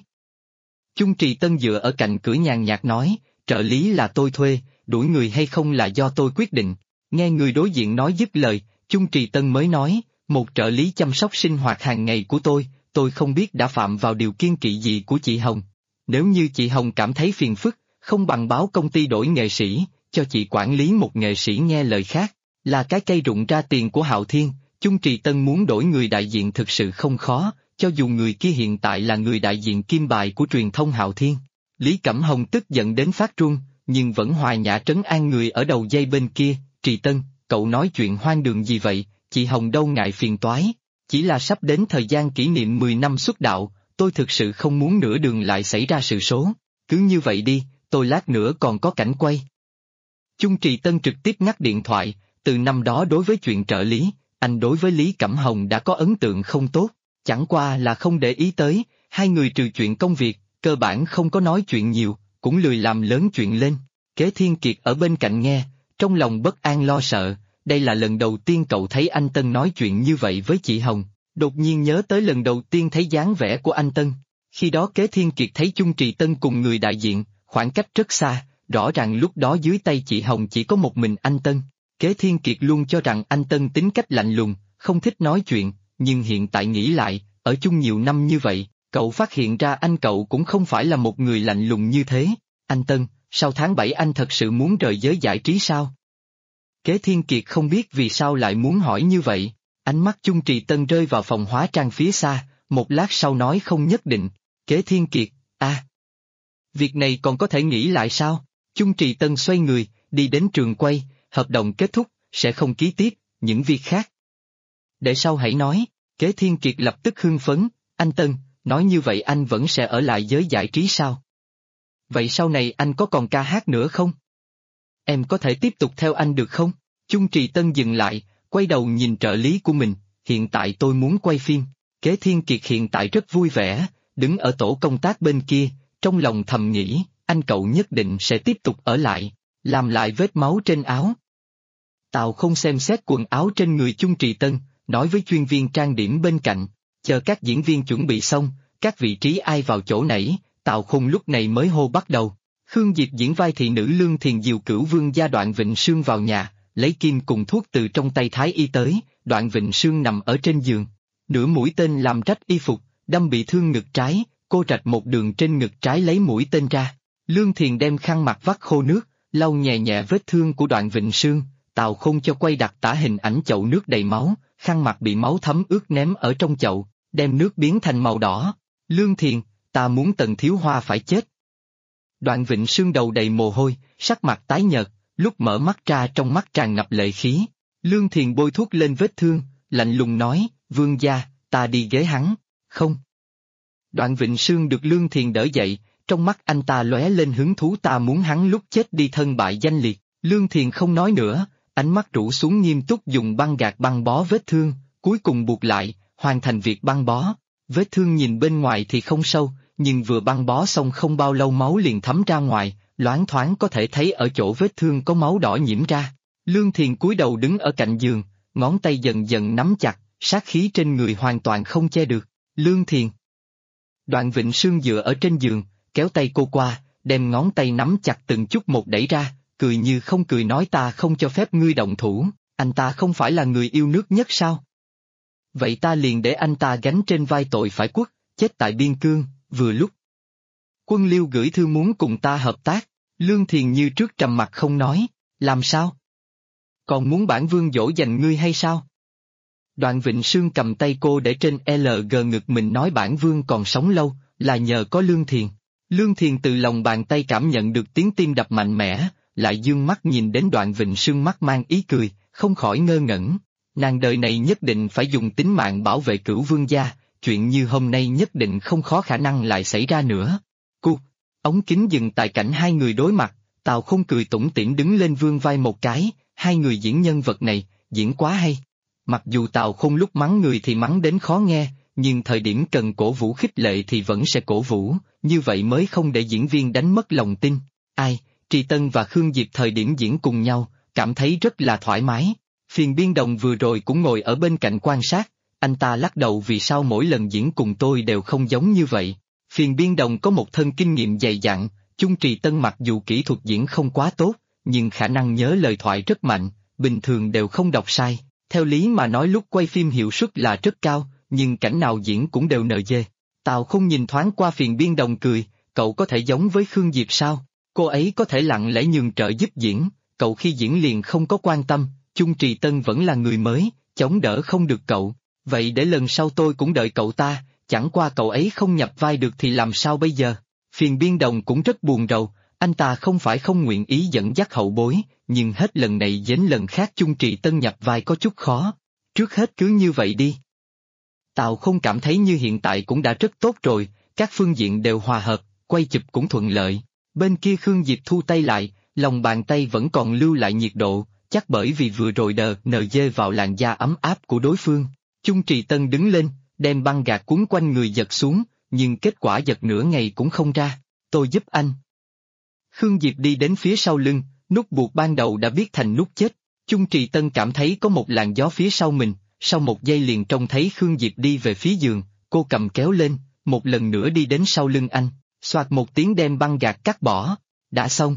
Chung Trì Tân dựa ở cạnh cửa nhàn nhạt nói, trợ lý là tôi thuê, đuổi người hay không là do tôi quyết định. Nghe người đối diện nói dứt lời, Chung Trì Tân mới nói, một trợ lý chăm sóc sinh hoạt hàng ngày của tôi không biết đã phạm vào điều kiêng kỵ gì của chị Hồng. Nếu như chị Hồng cảm thấy phiền phức, không bằng báo công ty đổi nghệ sĩ, cho chị quản lý một nghệ sĩ nghe lời khác, là cái cây rụng ra tiền của Hạo Thiên. Chung Trì Tân muốn đổi người đại diện thực sự không khó, cho dù người kia hiện tại là người đại diện kim bài của truyền thông Hạo Thiên. Lý Cẩm Hồng tức giận đến phát run, nhưng vẫn hòa nhã trấn an người ở đầu dây bên kia, Trì Tân, cậu nói chuyện hoang đường gì vậy, chị Hồng đâu ngại phiền toái, chỉ là sắp đến thời gian kỷ niệm 10 năm xuất đạo, tôi thực sự không muốn nửa đường lại xảy ra sự số, cứ như vậy đi, tôi lát nữa còn có cảnh quay. Chung Trì Tân trực tiếp ngắt điện thoại, từ năm đó đối với chuyện trợ lý, anh đối với Lý Cẩm Hồng đã có ấn tượng không tốt, chẳng qua là không để ý tới, hai người trừ chuyện công việc, cơ bản không có nói chuyện nhiều, cũng lười làm lớn chuyện lên. Kế Thiên Kiệt ở bên cạnh nghe, trong lòng bất an lo sợ, đây là lần đầu tiên cậu thấy anh Tân nói chuyện như vậy với chị Hồng, đột nhiên nhớ tới lần đầu tiên thấy dáng vẻ của anh Tân. Khi đó Kế Thiên Kiệt thấy Chung Trì Tân cùng người đại diện, khoảng cách rất xa, rõ ràng lúc đó dưới tay chị Hồng chỉ có một mình anh Tân. Kế Thiên Kiệt luôn cho rằng anh Tân tính cách lạnh lùng, không thích nói chuyện, nhưng hiện tại nghĩ lại, ở chung nhiều năm như vậy, cậu phát hiện ra anh cậu cũng không phải là một người lạnh lùng như thế. Anh Tân, sau tháng 7 anh thật sự muốn rời giới giải trí sao? Kế Thiên Kiệt không biết vì sao lại muốn hỏi như vậy. Ánh mắt Chung Trì Tân rơi vào phòng hóa trang phía xa, một lát sau nói không nhất định. Kế Thiên Kiệt, việc này còn có thể nghĩ lại sao? Chung Trì Tân xoay người, đi đến trường quay, hợp đồng kết thúc, sẽ không ký tiếp, những việc khác. Để sau hãy nói, Kế Thiên Kiệt lập tức hưng phấn, anh Tân, nói như vậy anh vẫn sẽ ở lại giới giải trí sao? Vậy sau này anh có còn ca hát nữa không? Em có thể tiếp tục theo anh được không? Chung Trì Tân dừng lại, quay đầu nhìn trợ lý của mình, hiện tại tôi muốn quay phim. Kế Thiên Kiệt hiện tại rất vui vẻ, đứng ở tổ công tác bên kia, trong lòng thầm nghĩ, anh cậu nhất định sẽ tiếp tục ở lại, làm lại vết máu trên áo. Tào không xem xét quần áo trên người Chung Trì Tân, nói với chuyên viên trang điểm bên cạnh, chờ các diễn viên chuẩn bị xong, các vị trí ai vào chỗ nấy, Tào Khôn lúc này mới hô bắt đầu. Khương Diệp diễn vai thị nữ Lương Thiền dìu Cửu Vương gia Đoạn Vịnh Sương vào nhà, lấy kim cùng thuốc từ trong tay Thái y tới, Đoạn Vịnh Sương nằm ở trên giường. Nửa mũi tên làm rách y phục, đâm bị thương ngực trái, cô rạch một đường trên ngực trái lấy mũi tên ra. Lương Thiền đem khăn mặt vắt khô nước, lau nhẹ nhẹ vết thương của Đoạn Vịnh Sương, Tào Khôn cho quay đặc tả hình ảnh chậu nước đầy máu, khăn mặt bị máu thấm ướt ném ở trong chậu, đem nước biến thành màu đỏ. Lương Thiền, ta muốn Tần Thiếu Hoa phải chết. Đoạn Vịnh Sương đầu đầy mồ hôi, sắc mặt tái nhợt, lúc mở mắt ra trong mắt tràn ngập lệ khí. Lương Thiền bôi thuốc lên vết thương, lạnh lùng nói, Vương gia, ta đi ghế hắn, không. Đoạn Vịnh Sương được Lương Thiền đỡ dậy, trong mắt anh ta lóe lên hứng thú, ta muốn hắn lúc chết đi thân bại danh liệt. Lương Thiền không nói nữa, ánh mắt rũ xuống nghiêm túc dùng băng gạc băng bó vết thương, cuối cùng buộc lại, hoàn thành việc băng bó. Vết thương nhìn bên ngoài thì không sâu, nhưng vừa băng bó xong không bao lâu máu liền thấm ra ngoài, loáng thoáng có thể thấy ở chỗ vết thương có máu đỏ nhiễm ra. Lương Thiền cúi đầu đứng ở cạnh giường, ngón tay dần dần nắm chặt, sát khí trên người hoàn toàn không che được. Lương Thiền. Đoạn Vịnh Sương dựa ở trên giường, kéo tay cô qua, đem ngón tay nắm chặt từng chút một đẩy ra, cười như không cười nói ta không cho phép ngươi động thủ, anh ta không phải là người yêu nước nhất sao? Vậy ta liền để anh ta gánh trên vai tội phải quốc, chết tại biên cương, vừa lúc. Quân Liêu gửi thư muốn cùng ta hợp tác, Lương Thiền như trước trầm mặt không nói, làm sao? Còn muốn bản vương dỗ dành ngươi hay sao? Đoạn Vịnh Sương cầm tay cô để trên LG ngực mình nói bản vương còn sống lâu, là nhờ có Lương Thiền. Lương Thiền từ lòng bàn tay cảm nhận được tiếng tim đập mạnh mẽ, lại dương mắt nhìn đến Đoạn Vịnh Sương mắt mang ý cười, không khỏi ngơ ngẩn. Nàng đời này nhất định phải dùng tính mạng bảo vệ Cửu Vương gia, chuyện như hôm nay nhất định không khó khả năng lại xảy ra nữa. Ống kính dừng tại cảnh hai người đối mặt, Tào Khôn cười tủm tỉm đứng lên vươn vai một cái, hai người diễn nhân vật này, diễn quá hay. Mặc dù Tào Khôn lúc mắng người thì mắng đến khó nghe, nhưng thời điểm cần cổ vũ khích lệ thì vẫn sẽ cổ vũ, như vậy mới không để diễn viên đánh mất lòng tin. Trì Tân và Khương Diệp thời điểm diễn cùng nhau, cảm thấy rất là thoải mái. Phiền Biên Đồng vừa rồi cũng ngồi ở bên cạnh quan sát, anh ta lắc đầu vì sao mỗi lần diễn cùng tôi đều không giống như vậy. Phiền Biên Đồng có một thân kinh nghiệm dày dặn, Chung Trì Tân mặc dù kỹ thuật diễn không quá tốt, nhưng khả năng nhớ lời thoại rất mạnh, bình thường đều không đọc sai. Theo lý mà nói lúc quay phim hiệu suất là rất cao, nhưng cảnh nào diễn cũng đều NG. Tào Khôn nhìn thoáng qua Phiền Biên Đồng cười, cậu có thể giống với Khương Diệp sao? Cô ấy có thể lặng lẽ nhường trợ giúp diễn, cậu khi diễn liền không có quan tâm, Chung Trì Tân vẫn là người mới, chống đỡ không được cậu, vậy để lần sau tôi cũng đợi cậu ta, chẳng qua cậu ấy không nhập vai được thì làm sao bây giờ? Phiền Biên Đồng cũng rất buồn rầu, anh ta không phải không nguyện ý dẫn dắt hậu bối, nhưng hết lần này đến lần khác Chung Trì Tân nhập vai có chút khó, trước hết cứ như vậy đi. Tào không cảm thấy như hiện tại cũng đã rất tốt rồi, các phương diện đều hòa hợp, quay chụp cũng thuận lợi. Bên kia Khương Diệp thu tay lại, lòng bàn tay vẫn còn lưu lại nhiệt độ, chắc bởi vì vừa rồi NG vào làn da ấm áp của đối phương. Chung Trì Tân đứng lên, đem băng gạc cuốn quanh người giật xuống, nhưng kết quả giật nửa ngày cũng không ra. Tôi giúp anh. Khương Diệp đi đến phía sau lưng, nút buộc ban đầu đã biết thành nút chết. Chung Trì Tân cảm thấy có một làn gió phía sau mình, sau một giây liền trông thấy Khương Diệp đi về phía giường, cô cầm kéo lên, một lần nữa đi đến sau lưng anh, xoạt một tiếng đem băng gạc cắt bỏ. Đã xong.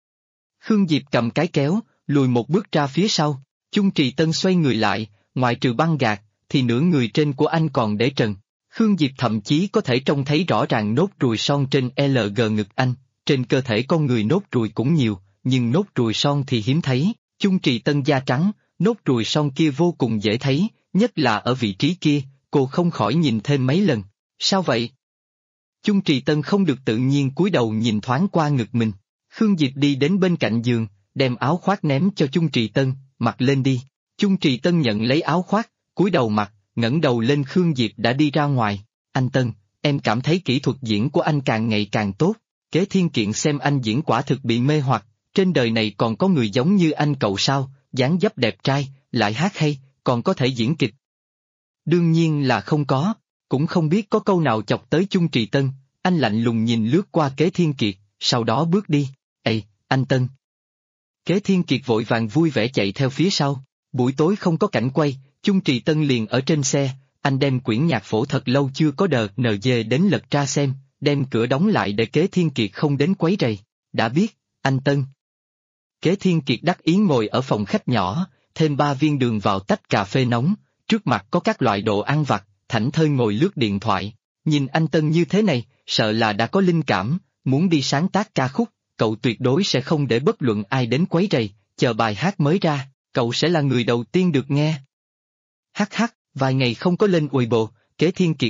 Khương Diệp cầm cái kéo, lùi một bước ra phía sau, Chung Trì Tân xoay người lại, ngoại trừ băng gạc, thì nửa người trên của anh còn để trần. Khương Diệp thậm chí có thể trông thấy rõ ràng nốt ruồi son trên LG ngực anh, trên cơ thể con người nốt ruồi cũng nhiều, nhưng nốt ruồi son thì hiếm thấy, Chung Trì Tân da trắng, nốt ruồi son kia vô cùng dễ thấy, nhất là ở vị trí kia, cô không khỏi nhìn thêm mấy lần. Sao vậy? Chung Trì Tân không được tự nhiên cúi đầu nhìn thoáng qua ngực mình. Khương Diệp đi đến bên cạnh giường, đem áo khoác ném cho Chung Trì Tân, mặc lên đi. Chung Trì Tân nhận lấy áo khoác, cúi đầu mặc, ngẩng đầu lên Khương Diệp đã đi ra ngoài. Anh Tân, em cảm thấy kỹ thuật diễn của anh càng ngày càng tốt. Kế Thiên Kiện xem anh diễn quả thực bị mê hoặc, trên đời này còn có người giống như anh cậu sao, dáng dấp đẹp trai, lại hát hay, còn có thể diễn kịch. Đương nhiên là không có, cũng không biết có câu nào chọc tới Chung Trì Tân, anh lạnh lùng nhìn lướt qua Kế Thiên Kiệt, sau đó bước đi. Ê, anh Tân. Kế Thiên Kiệt vội vàng vui vẻ chạy theo phía sau, buổi tối không có cảnh quay, Chung Trì Tân liền ở trên xe, anh đem quyển nhạc phổ thật lâu chưa có đợt NG đến lật ra xem, đem cửa đóng lại để Kế Thiên Kiệt không đến quấy rầy. Đã biết, anh Tân. Kế Thiên Kiệt đắc ý ngồi ở phòng khách nhỏ, thêm 3 viên đường vào tách cà phê nóng, trước mặt có các loại đồ ăn vặt, thảnh thơi ngồi lướt điện thoại. Nhìn anh Tân như thế này, sợ là đã có linh cảm, muốn đi sáng tác ca khúc, cậu tuyệt đối sẽ không để bất luận ai đến quấy rầy, chờ bài hát mới ra, cậu sẽ là người đầu tiên được nghe. Hắc hắc, vài ngày không có lên Weibo, Kế Thiên Kiệt.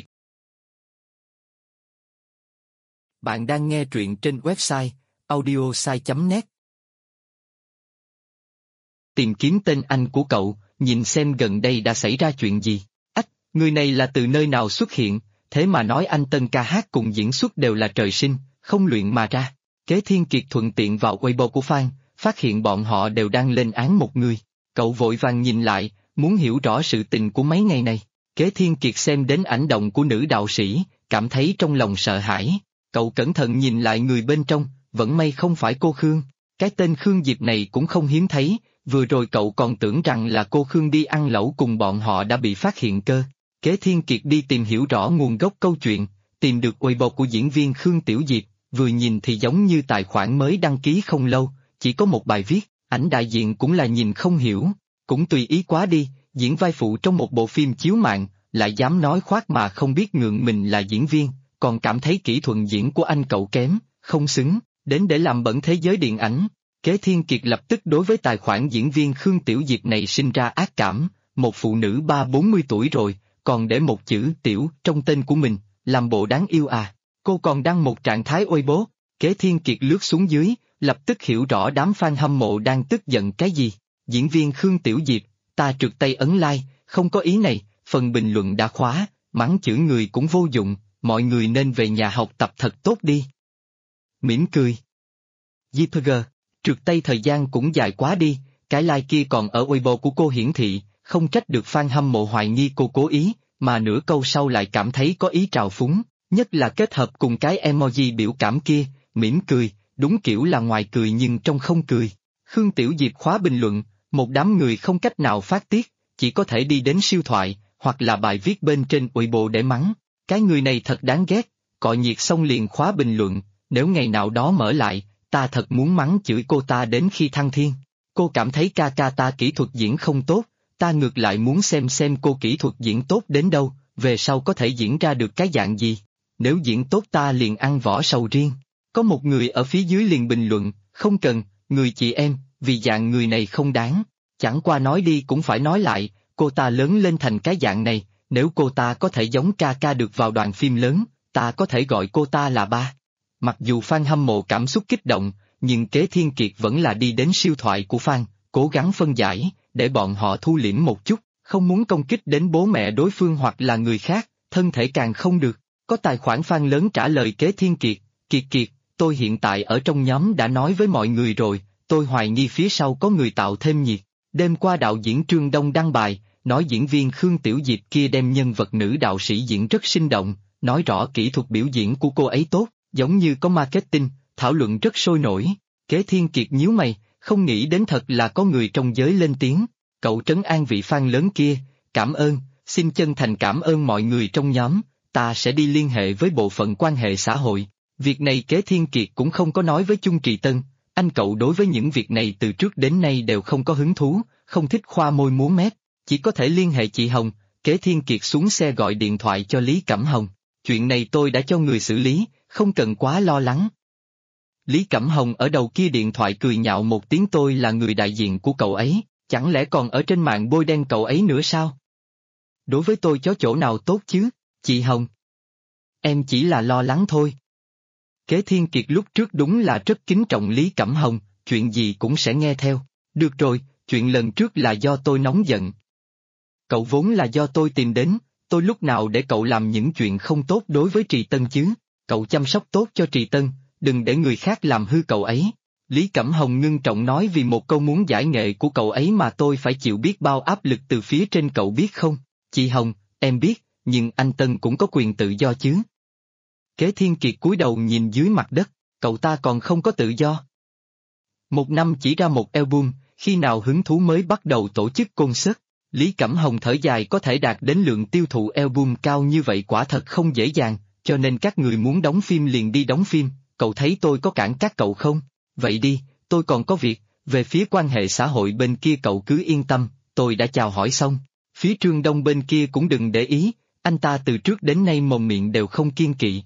Bạn đang nghe truyện trên website audiosai.net. Tìm kiếm tên anh của cậu, nhìn xem gần đây đã xảy ra chuyện gì. Ách, người này là từ nơi nào xuất hiện, thế mà nói anh Tân ca hát cùng diễn xuất đều là trời sinh, không luyện mà ra. Kế Thiên Kiệt thuận tiện vào Weibo của Phan, phát hiện bọn họ đều đang lên án một người. Cậu vội vàng nhìn lại, muốn hiểu rõ sự tình của mấy ngày này. Kế Thiên Kiệt xem đến ảnh động của nữ đạo sĩ, cảm thấy trong lòng sợ hãi. Cậu cẩn thận nhìn lại người bên trong, vẫn may không phải cô Khương. Cái tên Khương Diệp này cũng không hiếm thấy, vừa rồi cậu còn tưởng rằng là cô Khương đi ăn lẩu cùng bọn họ đã bị phát hiện cơ. Kế Thiên Kiệt đi tìm hiểu rõ nguồn gốc câu chuyện, tìm được Weibo của diễn viên Khương Tiểu Diệp, vừa nhìn thì giống như tài khoản mới đăng ký không lâu, chỉ có một bài viết, ảnh đại diện cũng là nhìn không hiểu, cũng tùy ý quá đi, diễn vai phụ trong một bộ phim chiếu mạng, lại dám nói khoác mà không biết ngượng mình là diễn viên, còn cảm thấy kỹ thuật diễn của anh cậu kém, không xứng, đến để làm bẩn thế giới điện ảnh. Kế Thiên Kiệt lập tức đối với tài khoản diễn viên Khương Tiểu Diệp này sinh ra ác cảm, một phụ nữ 30-40 tuổi rồi, còn để một chữ Tiểu trong tên của mình, làm bộ đáng yêu à, cô còn đăng một trạng thái Weibo. Kế Thiên Kiệt lướt xuống dưới, lập tức hiểu rõ đám fan hâm mộ đang tức giận cái gì. Diễn viên Khương Tiểu Diệp, ta trượt tay ấn like, không có ý này, phần bình luận đã khóa, mắng chửi người cũng vô dụng, mọi người nên về nhà học tập thật tốt đi. Mỉm cười. JPG, trượt tay thời gian cũng dài quá đi, cái like kia còn ở Weibo của cô hiển thị, không trách được fan hâm mộ hoài nghi cô cố ý, mà nửa câu sau lại cảm thấy có ý trào phúng, nhất là kết hợp cùng cái emoji biểu cảm kia, mỉm cười, đúng kiểu là ngoài cười nhưng trong không cười. Khương Tiểu Diệp khóa bình luận, một đám người không cách nào phát tiết, chỉ có thể đi đến siêu thoại, hoặc là bài viết bên trên Weibo để mắng. Cái người này thật đáng ghét, cọ nhiệt xong liền khóa bình luận, nếu ngày nào đó mở lại, ta thật muốn mắng chửi cô ta đến khi thăng thiên. Cô cảm thấy ca ca ta kỹ thuật diễn không tốt, ta ngược lại muốn xem cô kỹ thuật diễn tốt đến đâu, về sau có thể diễn ra được cái dạng gì. Nếu diễn tốt ta liền ăn vỏ sầu riêng. Có một người ở phía dưới liền bình luận, không cần, người chị em, vì dạng người này không đáng. Chẳng qua nói đi cũng phải nói lại, cô ta lớn lên thành cái dạng này, nếu cô ta có thể giống ca ca được vào đoàn phim lớn, ta có thể gọi cô ta là ba. Mặc dù fan hâm mộ cảm xúc kích động, nhưng Kế Thiên Kiệt vẫn là đi đến siêu thoại của fan, cố gắng phân giải, để bọn họ thu liễm một chút, không muốn công kích đến bố mẹ đối phương hoặc là người khác, thân thể càng không được. Có tài khoản fan lớn trả lời Kế Thiên Kiệt, Kiệt, tôi hiện tại ở trong nhóm đã nói với mọi người rồi, tôi hoài nghi phía sau có người tạo thêm nhiệt. Đêm qua đạo diễn Trương Đông đăng bài, nói diễn viên Khương Tiểu Diệp kia đem nhân vật nữ đạo sĩ diễn rất sinh động, nói rõ kỹ thuật biểu diễn của cô ấy tốt, giống như có marketing, thảo luận rất sôi nổi. Kế Thiên Kiệt nhíu mày, không nghĩ đến thật là có người trong giới lên tiếng, cậu trấn an vị fan lớn kia, cảm ơn, xin chân thành cảm ơn mọi người trong nhóm, ta sẽ đi liên hệ với bộ phận quan hệ xã hội. Việc này Kế Thiên Kiệt cũng không có nói với Chung Trì Tân, anh cậu đối với những việc này từ trước đến nay đều không có hứng thú, không thích khoa môi múa mép, chỉ có thể liên hệ chị Hồng. Kế Thiên Kiệt xuống xe gọi điện thoại cho Lý Cẩm Hồng, chuyện này tôi đã cho người xử lý, không cần quá lo lắng. Lý Cẩm Hồng ở đầu kia điện thoại cười nhạo một tiếng, tôi là người đại diện của cậu ấy, chẳng lẽ còn ở trên mạng bôi đen cậu ấy nữa sao? Đối với tôi có chỗ nào tốt chứ, chị Hồng? Em chỉ là lo lắng thôi. Kế Thiên Kiệt lúc trước đúng là rất kính trọng Lý Cẩm Hồng, chuyện gì cũng sẽ nghe theo. Được rồi, chuyện lần trước là do tôi nóng giận. Cậu vốn là do tôi tìm đến, tôi lúc nào để cậu làm những chuyện không tốt đối với Trì Tân chứ? Cậu chăm sóc tốt cho Trì Tân, đừng để người khác làm hư cậu ấy. Lý Cẩm Hồng ngưng trọng nói, vì một câu muốn giải nghệ của cậu ấy mà tôi phải chịu biết bao áp lực từ phía trên, cậu biết không? Chị Hồng, em biết, nhưng anh Tân cũng có quyền tự do chứ. Kế Thiên Kiệt cúi đầu nhìn dưới mặt đất, cậu ta còn không có tự do. Một năm chỉ ra một album, khi nào hứng thú mới bắt đầu tổ chức concert. Lý Cẩm Hồng thở dài, có thể đạt đến lượng tiêu thụ album cao như vậy quả thật không dễ dàng, cho nên các người muốn đóng phim liền đi đóng phim, cậu thấy tôi có cản các cậu không? Vậy đi, tôi còn có việc, về phía quan hệ xã hội bên kia cậu cứ yên tâm, tôi đã chào hỏi xong. Phía Trương Đông bên kia cũng đừng để ý, anh ta từ trước đến nay mồm miệng đều không kiêng kỵ.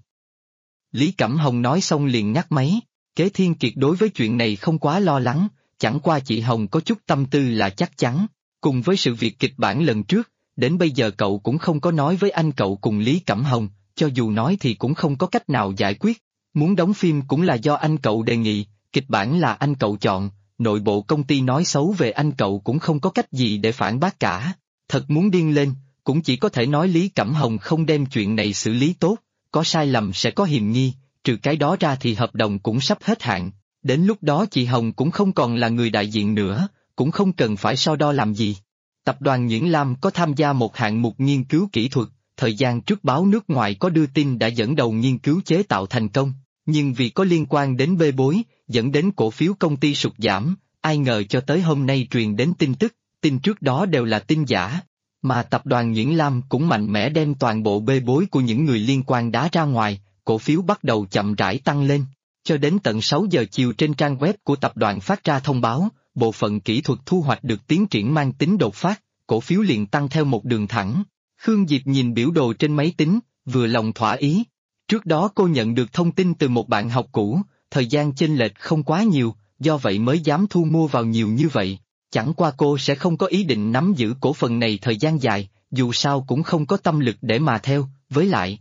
Lý Cẩm Hồng nói xong liền ngắt máy. Kế Thiên Kiệt đối với chuyện này không quá lo lắng, chẳng qua chị Hồng có chút tâm tư là chắc chắn. Cùng với sự việc kịch bản lần trước, đến bây giờ cậu cũng không có nói với anh cậu cùng Lý Cẩm Hồng, cho dù nói thì cũng không có cách nào giải quyết. Muốn đóng phim cũng là do anh cậu đề nghị, kịch bản là anh cậu chọn, nội bộ công ty nói xấu về anh cậu cũng không có cách gì để phản bác cả. Thật muốn điên lên, cũng chỉ có thể nói Lý Cẩm Hồng không đem chuyện này xử lý tốt, có sai lầm sẽ có hiềm nghi, trừ cái đó ra thì hợp đồng cũng sắp hết hạn. Đến lúc đó chị Hồng cũng không còn là người đại diện nữa, cũng không cần phải so đo làm gì. Tập đoàn Nguyễn Lam có tham gia một hạng mục nghiên cứu kỹ thuật, thời gian trước báo nước ngoài có đưa tin đã dẫn đầu nghiên cứu chế tạo thành công, nhưng vì có liên quan đến bê bối, dẫn đến cổ phiếu công ty sụt giảm, ai ngờ cho tới hôm nay truyền đến tin tức, tin trước đó đều là tin giả. Mà tập đoàn Nguyễn Lam cũng mạnh mẽ đem toàn bộ bê bối của những người liên quan đá ra ngoài, cổ phiếu bắt đầu chậm rãi tăng lên. Cho đến tận 6 giờ chiều trên trang web của tập đoàn phát ra thông báo, bộ phận kỹ thuật thu hoạch được tiến triển mang tính đột phát, cổ phiếu liền tăng theo một đường thẳng. Khương Diệp nhìn biểu đồ trên máy tính, vừa lòng thỏa ý. Trước đó cô nhận được thông tin từ một bạn học cũ, thời gian chênh lệch không quá nhiều, do vậy mới dám thu mua vào nhiều như vậy. Chẳng qua cô sẽ không có ý định nắm giữ cổ phần này thời gian dài, dù sao cũng không có tâm lực để mà theo, với lại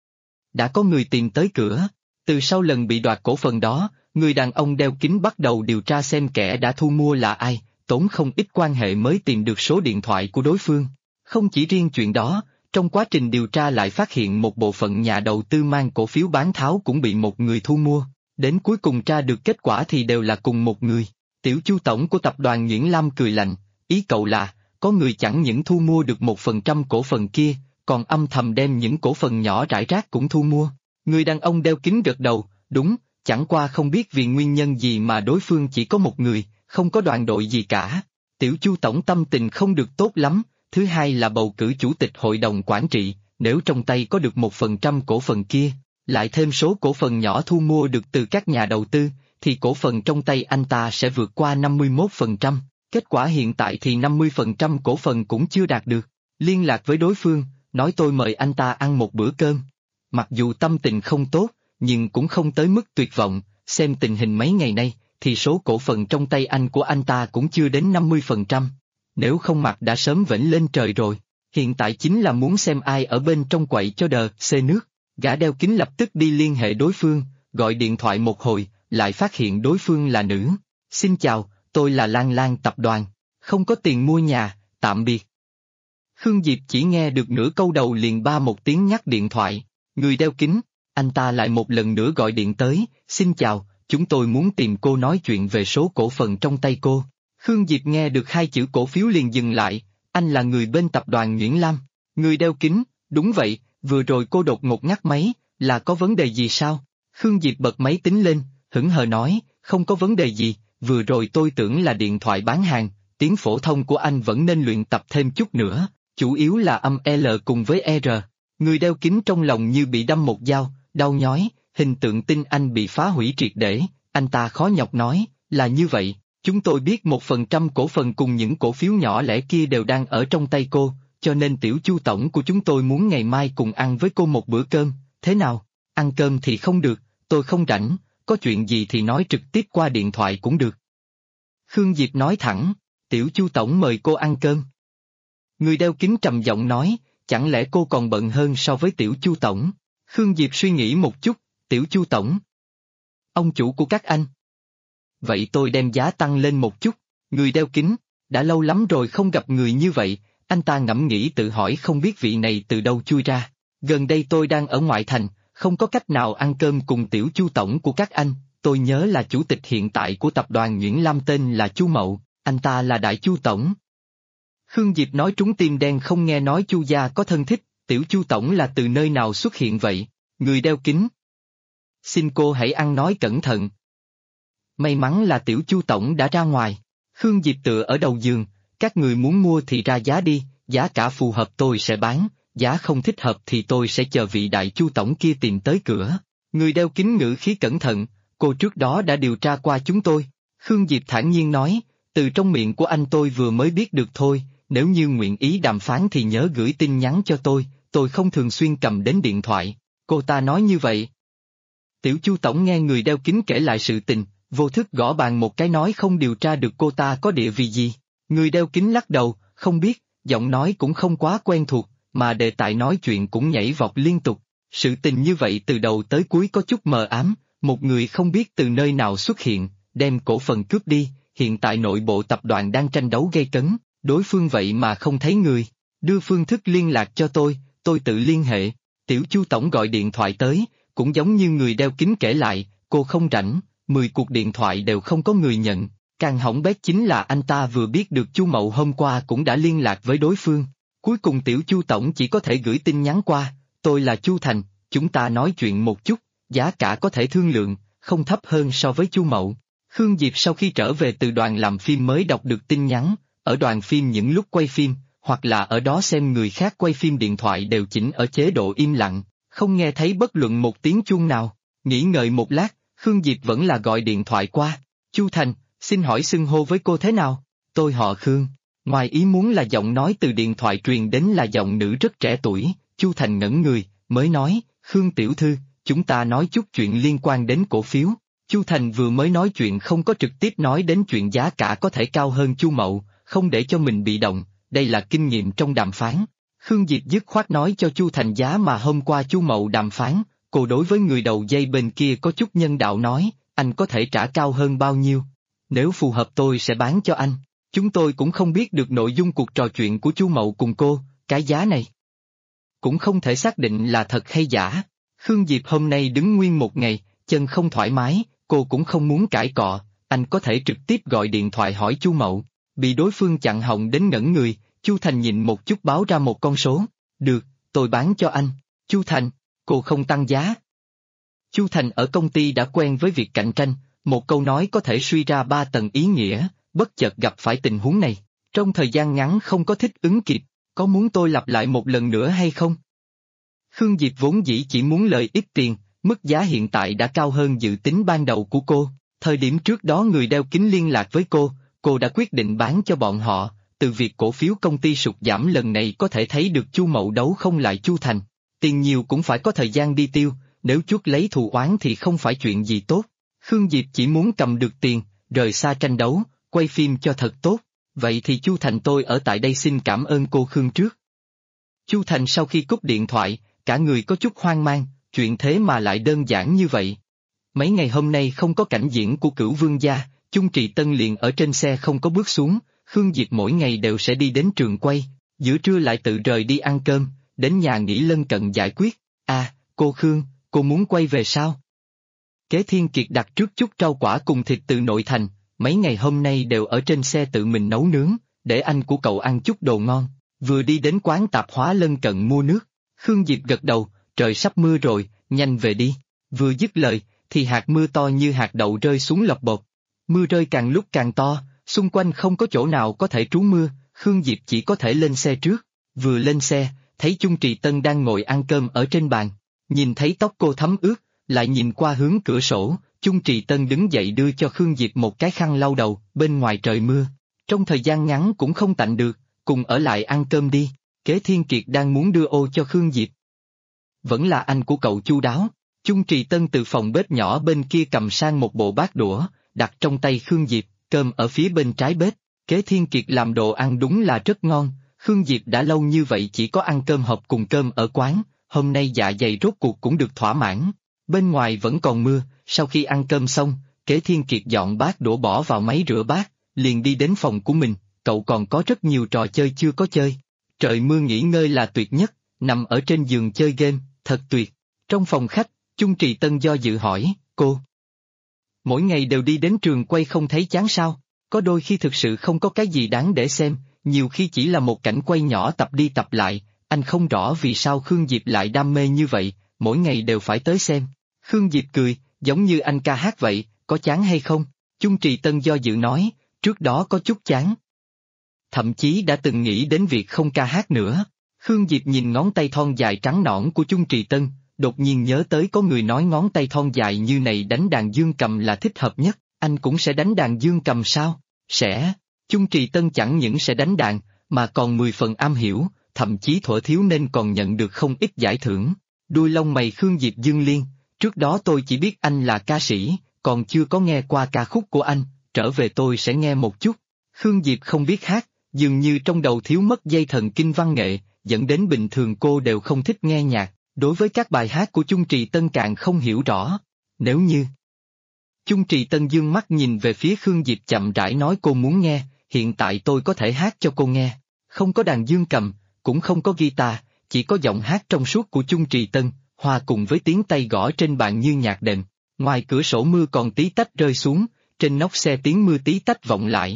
đã có người tìm tới cửa. Từ sau lần bị đoạt cổ phần đó, người đàn ông đeo kính bắt đầu điều tra xem kẻ đã thu mua là ai, tốn không ít quan hệ mới tìm được số điện thoại của đối phương. Không chỉ riêng chuyện đó, trong quá trình điều tra lại phát hiện một bộ phận nhà đầu tư mang cổ phiếu bán tháo cũng bị một người thu mua, đến cuối cùng tra được kết quả thì đều là cùng một người. Tiểu Chu tổng của tập đoàn Nguyễn Lam cười lạnh, ý cậu là, có người chẳng những thu mua được 1% cổ phần kia, còn âm thầm đem những cổ phần nhỏ rải rác cũng thu mua. Người đàn ông đeo kính gật đầu, đúng, chẳng qua không biết vì nguyên nhân gì mà đối phương chỉ có một người, không có đoàn đội gì cả. Tiểu Chu tổng tâm tình không được tốt lắm, thứ hai là bầu cử chủ tịch hội đồng quản trị, nếu trong tay có được 1% cổ phần kia, lại thêm số cổ phần nhỏ thu mua được từ các nhà đầu tư, thì cổ phần trong tay anh ta sẽ vượt qua 51%, kết quả hiện tại thì 50% cổ phần cũng chưa đạt được. Liên lạc với đối phương, nói tôi mời anh ta ăn một bữa cơm. Mặc dù tâm tình không tốt, nhưng cũng không tới mức tuyệt vọng, xem tình hình mấy ngày nay, thì số cổ phần trong tay của anh ta cũng chưa đến 50%. Nếu không mặt đã sớm vểnh lên trời rồi, hiện tại chính là muốn xem ai ở bên trong quậy cho đờ, xê nước. Gã đeo kính lập tức đi liên hệ đối phương, gọi điện thoại một hồi, lại phát hiện đối phương là nữ. Xin chào, tôi là Lan Lan tập đoàn, không có tiền mua nhà, tạm biệt. Khương Diệp chỉ nghe được nửa câu đầu liền ba một tiếng nhắc điện thoại, người đeo kính, anh ta lại một lần nữa gọi điện tới, xin chào, chúng tôi muốn tìm cô nói chuyện về số cổ phần trong tay cô. Khương Diệp nghe được hai chữ cổ phiếu liền dừng lại, anh là người bên tập đoàn Nguyễn Lam. Người đeo kính, đúng vậy, vừa rồi cô đột ngột ngắt máy, là có vấn đề gì sao? Khương Diệp bật máy tính lên, hững hờ nói, không có vấn đề gì, vừa rồi tôi tưởng là điện thoại bán hàng, tiếng phổ thông của anh vẫn nên luyện tập thêm chút nữa, chủ yếu là âm L cùng với R. Người đeo kính trong lòng như bị đâm một dao, đau nhói, hình tượng tin anh bị phá hủy triệt để, anh ta khó nhọc nói, là như vậy, chúng tôi biết 1% cổ phần cùng những cổ phiếu nhỏ lẻ kia đều đang ở trong tay cô, cho nên tiểu Chu tổng của chúng tôi muốn ngày mai cùng ăn với cô một bữa cơm, thế nào? Ăn cơm thì không được, tôi không rảnh, có chuyện gì thì nói trực tiếp qua điện thoại cũng được. Khương Diệp nói thẳng, tiểu Chu tổng mời cô ăn cơm. Người đeo kính trầm giọng nói, chẳng lẽ cô còn bận hơn so với Tiểu Chu tổng? Khương Diệp suy nghĩ một chút, Tiểu Chu tổng. Ông chủ của các anh. Vậy tôi đem giá tăng lên một chút, người đeo kính, đã lâu lắm rồi không gặp người như vậy, anh ta ngẫm nghĩ tự hỏi không biết vị này từ đâu chui ra. Gần đây tôi đang ở ngoại thành, không có cách nào ăn cơm cùng Tiểu Chu tổng của các anh, tôi nhớ là chủ tịch hiện tại của tập đoàn Nguyễn Lam tên là Chu Mậu, anh ta là Đại Chu tổng. Khương Diệp nói trúng tim đen, không nghe nói Chu gia có thân thích, Tiểu Chu tổng là từ nơi nào xuất hiện vậy? Người đeo kính. Xin cô hãy ăn nói cẩn thận. May mắn là Tiểu Chu tổng đã ra ngoài. Khương Diệp tựa ở đầu giường, các người muốn mua thì ra giá đi, giá cả phù hợp tôi sẽ bán, giá không thích hợp thì tôi sẽ chờ vị Đại Chu tổng kia tìm tới cửa. Người đeo kính ngữ khí cẩn thận, cô trước đó đã điều tra qua chúng tôi. Khương Diệp thản nhiên nói, từ trong miệng của anh tôi vừa mới biết được thôi, nếu như nguyện ý đàm phán thì nhớ gửi tin nhắn cho tôi không thường xuyên cầm đến điện thoại. Cô ta nói như vậy. Tiểu Chu tổng nghe người đeo kính kể lại sự tình, vô thức gõ bàn một cái nói không điều tra được cô ta có địa vị gì. Người đeo kính lắc đầu, không biết, giọng nói cũng không quá quen thuộc, mà đề tài nói chuyện cũng nhảy vọt liên tục. Sự tình như vậy từ đầu tới cuối có chút mờ ám, một người không biết từ nơi nào xuất hiện, đem cổ phần cướp đi, hiện tại nội bộ tập đoàn đang tranh đấu gay cấn, đối phương vậy mà không thấy người, đưa phương thức liên lạc cho tôi tự liên hệ. Tiểu Chu tổng gọi điện thoại tới, cũng giống như người đeo kính kể lại, cô không rảnh, 10 cuộc điện thoại đều không có người nhận, càng hỏng bét chính là anh ta vừa biết được Chu Mậu hôm qua cũng đã liên lạc với đối phương. Cuối cùng Tiểu Chu tổng chỉ có thể gửi tin nhắn qua, tôi là Chu Thành, chúng ta nói chuyện một chút, giá cả có thể thương lượng, không thấp hơn so với Chu Mậu. Khương Diệp sau khi trở về từ đoàn làm phim mới đọc được tin nhắn, ở đoàn phim những lúc quay phim, hoặc là ở đó xem người khác quay phim điện thoại đều chỉnh ở chế độ im lặng, không nghe thấy bất luận một tiếng chuông nào. Nghĩ ngợi một lát, Khương Diệp vẫn là gọi điện thoại qua. Chu Thành, xin hỏi xưng hô với cô thế nào? Tôi họ Khương. Ngoài ý muốn là giọng nói từ điện thoại truyền đến là giọng nữ rất trẻ tuổi. Chu Thành ngẩn người, mới nói, Khương tiểu thư, chúng ta nói chút chuyện liên quan đến cổ phiếu. Chu Thành vừa mới nói chuyện không có trực tiếp nói đến chuyện giá cả có thể cao hơn Chu Mậu, không để cho mình bị động, đây là kinh nghiệm trong đàm phán. Khương Diệp dứt khoát nói cho Chu Thành giá mà hôm qua Chu Mậu đàm phán, cô đối với người đầu dây bên kia có chút nhân đạo nói, anh có thể trả cao hơn bao nhiêu? Nếu phù hợp tôi sẽ bán cho anh. Chúng tôi cũng không biết được nội dung cuộc trò chuyện của Chu Mậu cùng cô, cái giá này cũng không thể xác định là thật hay giả. Khương Diệp hôm nay đứng nguyên một ngày, chân không thoải mái, cô cũng không muốn cãi cọ, anh có thể trực tiếp gọi điện thoại hỏi Chu Mậu. Bị đối phương chặn họng đến ngẩn người, Chu Thành nhịn một chút báo ra một con số. Được, tôi bán cho anh. Chu Thành, cô không tăng giá. Chu Thành ở công ty đã quen với việc cạnh tranh, một câu nói có thể suy ra 3 tầng ý nghĩa, bất chợt gặp phải tình huống này. Trong thời gian ngắn không có thích ứng kịp, có muốn tôi lặp lại một lần nữa hay không? Khương Diệp vốn dĩ chỉ muốn lợi ít tiền, mức giá hiện tại đã cao hơn dự tính ban đầu của cô. Thời điểm trước đó người đeo kính liên lạc với cô đã quyết định bán cho bọn họ, từ việc cổ phiếu công ty sụt giảm lần này có thể thấy được Chu Mậu đấu không lại Chu Thành. Tiền nhiều cũng phải có thời gian đi tiêu, nếu chuốc lấy thù oán thì không phải chuyện gì tốt. Khương Diệp chỉ muốn cầm được tiền, rời xa tranh đấu, quay phim cho thật tốt. Vậy thì Chu Thành tôi ở tại đây xin cảm ơn cô Khương trước. Chu Thành sau khi cúp điện thoại, cả người có chút hoang mang, chuyện thế mà lại đơn giản như vậy. Mấy ngày hôm nay không có cảnh diễn của Cửu Vương gia, Chung Trì Tân liền ở trên xe không có bước xuống, Khương Diệp mỗi ngày đều sẽ đi đến trường quay, giữa trưa lại tự rời đi ăn cơm, đến nhà nghỉ lân cận giải quyết. À, cô Khương, cô muốn quay về sao? Kế Thiên Kiệt đặt trước chút rau quả cùng thịt từ nội thành, mấy ngày hôm nay đều ở trên xe tự mình nấu nướng, để anh của cậu ăn chút đồ ngon, vừa đi đến quán tạp hóa lân cận mua nước. Khương Diệp gật đầu, trời sắp mưa rồi, nhanh về đi. Vừa dứt lời, thì hạt mưa to như hạt đậu rơi xuống lọc bột. Mưa rơi càng lúc càng to, xung quanh không có chỗ nào có thể trú mưa, Khương Diệp chỉ có thể lên xe trước. Vừa lên xe, thấy Chung Trì Tân đang ngồi ăn cơm ở trên bàn. Nhìn thấy tóc cô thấm ướt, lại nhìn qua hướng cửa sổ, Chung Trì Tân đứng dậy đưa cho Khương Diệp một cái khăn lau đầu, bên ngoài trời mưa. Trong thời gian ngắn cũng không tạnh được, cùng ở lại ăn cơm đi. Kế Thiên Kiệt đang muốn đưa ô cho Khương Diệp. Vẫn là anh của cậu chu đáo. Chung Trì Tân từ phòng bếp nhỏ bên kia cầm sang một bộ bát đũa, đặt trong tay Khương Diệp, cơm ở phía bên trái bếp. Kế Thiên Kiệt làm đồ ăn đúng là rất ngon, Khương Diệp đã lâu như vậy chỉ có ăn cơm hộp cùng cơm ở quán, hôm nay dạ dày rốt cuộc cũng được thỏa mãn. Bên ngoài vẫn còn mưa, sau khi ăn cơm xong, Kế Thiên Kiệt dọn bát đũa bỏ vào máy rửa bát, liền đi đến phòng của mình, cậu còn có rất nhiều trò chơi chưa có chơi. Trời mưa nghỉ ngơi là tuyệt nhất, nằm ở trên giường chơi game, thật tuyệt. Trong phòng khách, Chung Trì Tân do dự hỏi, cô. Mỗi ngày đều đi đến trường quay không thấy chán sao, có đôi khi thực sự không có cái gì đáng để xem, nhiều khi chỉ là một cảnh quay nhỏ tập đi tập lại, anh không rõ vì sao Khương Diệp lại đam mê như vậy, mỗi ngày đều phải tới xem. Khương Diệp cười, giống như anh ca hát vậy, có chán hay không? Chung Trì Tân do dự nói, trước đó có chút chán. Thậm chí đã từng nghĩ đến việc không ca hát nữa. Khương Diệp nhìn ngón tay thon dài trắng nõn của Chung Trì Tân, đột nhiên nhớ tới có người nói ngón tay thon dài như này đánh đàn dương cầm là thích hợp nhất, anh cũng sẽ đánh đàn dương cầm sao? Sẽ. Chung Trì Tân chẳng những sẽ đánh đàn, mà còn 10 phần am hiểu, thậm chí thuở thiếu nên còn nhận được không ít giải thưởng. Đuôi lông mày Khương Diệp dương liên, trước đó tôi chỉ biết anh là ca sĩ, còn chưa có nghe qua ca khúc của anh, trở về tôi sẽ nghe một chút. Khương Diệp không biết hát, dường như trong đầu thiếu mất dây thần kinh văn nghệ, dẫn đến bình thường cô đều không thích nghe nhạc, đối với các bài hát của Chung Trì Tân càng không hiểu rõ. Nếu như... Chung Trì Tân dương mắt nhìn về phía Khương Diệp chậm rãi nói cô muốn nghe, hiện tại tôi có thể hát cho cô nghe. Không có đàn dương cầm, cũng không có guitar, chỉ có giọng hát trong suốt của Chung Trì Tân, hòa cùng với tiếng tay gõ trên bàn như nhạc đệm. Ngoài cửa sổ mưa còn tí tách rơi xuống, trên nóc xe tiếng mưa tí tách vọng lại.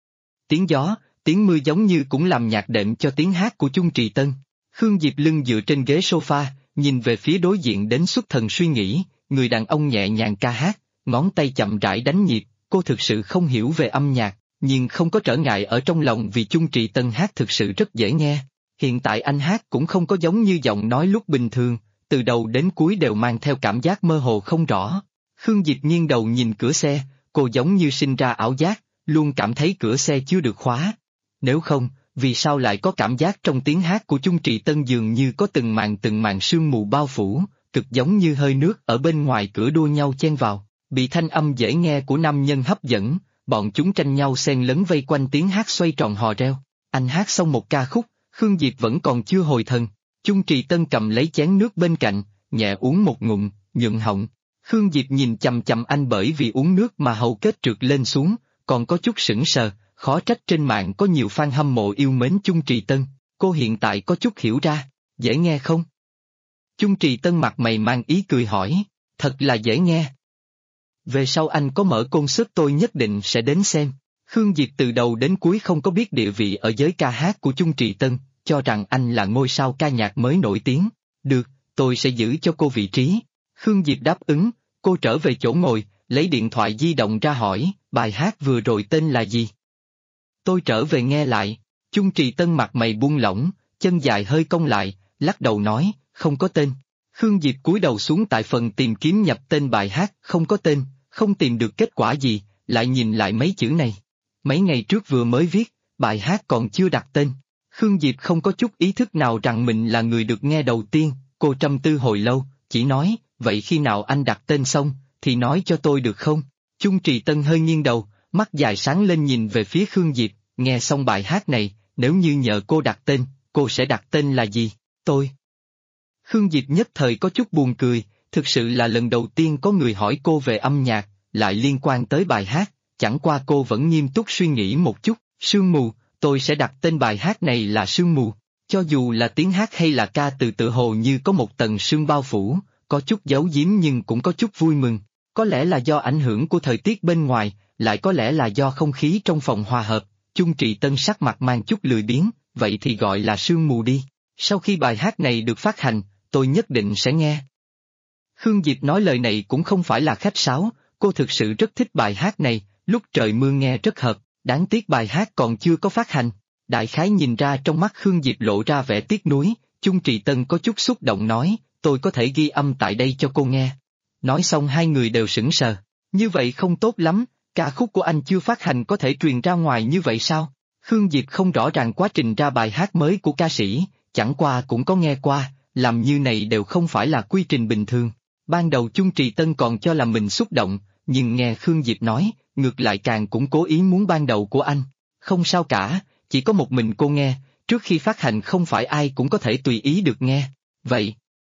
Tiếng gió, tiếng mưa giống như cũng làm nhạc đệm cho tiếng hát của Chung Trì Tân. Khương Diệp lưng dựa trên ghế sofa, nhìn về phía đối diện đến xuất thần suy nghĩ, người đàn ông nhẹ nhàng ca hát, ngón tay chậm rãi đánh nhịp, cô thực sự không hiểu về âm nhạc, nhưng không có trở ngại ở trong lòng vì Chung Trì Tân hát thực sự rất dễ nghe. Hiện tại anh hát cũng không có giống như giọng nói lúc bình thường, từ đầu đến cuối đều mang theo cảm giác mơ hồ không rõ. Khương Diệp nghiêng đầu nhìn cửa xe, cô giống như sinh ra ảo giác, luôn cảm thấy cửa xe chưa được khóa. Nếu không, vì sao lại có cảm giác trong tiếng hát của Chung Trì Tân dường như có từng màn sương mù bao phủ, cực giống như hơi nước ở bên ngoài cửa đua nhau chen vào, bị thanh âm dễ nghe của nam nhân hấp dẫn, bọn chúng tranh nhau xen lẫn vây quanh tiếng hát xoay tròn hò reo. Anh hát xong một ca khúc, Khương Diệp vẫn còn chưa hồi thần, Chung Trì Tân cầm lấy chén nước bên cạnh, nhẹ uống một ngụm, nhuận họng. Khương Diệp nhìn chằm chằm anh bởi vì uống nước mà hầu kết trượt lên xuống, còn có chút sững sờ, khó trách trên mạng có nhiều fan hâm mộ yêu mến Chung Trì Tân, cô hiện tại có chút hiểu ra, dễ nghe không? Chung Trì Tân mặt mày mang ý cười hỏi, thật là dễ nghe. Về sau anh có mở concert tôi nhất định sẽ đến xem. Khương Diệp từ đầu đến cuối không có biết địa vị ở giới ca hát của Chung Trì Tân, cho rằng anh là ngôi sao ca nhạc mới nổi tiếng. Được, tôi sẽ giữ cho cô vị trí. Khương Diệp đáp ứng, cô trở về chỗ ngồi, lấy điện thoại di động ra hỏi, bài hát vừa rồi tên là gì? Tôi trở về nghe lại. Chung Trì Tân mặt mày buông lỏng, chân dài hơi cong lại, lắc đầu nói, không có tên. Khương Diệp cúi đầu xuống tại phần tìm kiếm nhập tên bài hát, không có tên, không tìm được kết quả gì, lại nhìn lại mấy chữ này. Mấy ngày trước vừa mới viết, bài hát còn chưa đặt tên. Khương Diệp không có chút ý thức nào rằng mình là người được nghe đầu tiên, cô trầm tư hồi lâu, chỉ nói, vậy khi nào anh đặt tên xong, thì nói cho tôi được không? Chung Trì Tân hơi nghiêng đầu, mắt dài sáng lên nhìn về phía Khương Diệp, nghe xong bài hát này, nếu như nhờ cô đặt tên, cô sẽ đặt tên là gì? Tôi. Khương Diệp nhất thời có chút buồn cười, thực sự là lần đầu tiên có người hỏi cô về âm nhạc, lại liên quan tới bài hát, chẳng qua cô vẫn nghiêm túc suy nghĩ một chút, sương mù, tôi sẽ đặt tên bài hát này là Sương Mù, cho dù là tiếng hát hay là ca từ tự hồ như có một tầng sương bao phủ, có chút giấu giếm nhưng cũng có chút vui mừng, có lẽ là do ảnh hưởng của thời tiết bên ngoài, lại có lẽ là do không khí trong phòng hòa hợp. Chung Trì Tân sắc mặt mang chút lười biếng, vậy thì gọi là Sương Mù đi, sau khi bài hát này được phát hành, tôi nhất định sẽ nghe. Khương Diệp nói lời này cũng không phải là khách sáo, cô thực sự rất thích bài hát này, lúc trời mưa nghe rất hợp, đáng tiếc bài hát còn chưa có phát hành. Đại khái nhìn ra trong mắt Khương Diệp lộ ra vẻ tiếc nuối, Chung Trì Tân có chút xúc động nói, tôi có thể ghi âm tại đây cho cô nghe. Nói xong hai người đều sững sờ, như vậy không tốt lắm, ca khúc của anh chưa phát hành có thể truyền ra ngoài như vậy sao? Khương Diệp không rõ ràng quá trình ra bài hát mới của ca sĩ, chẳng qua cũng có nghe qua, làm như này đều không phải là quy trình bình thường. Ban đầu Chung Trì Tân còn cho là mình xúc động, nhưng nghe Khương Diệp nói, ngược lại càng cũng cố ý muốn ban đầu của anh. Không sao cả, chỉ có một mình cô nghe, Trước khi phát hành không phải ai cũng có thể tùy ý được nghe, vậy.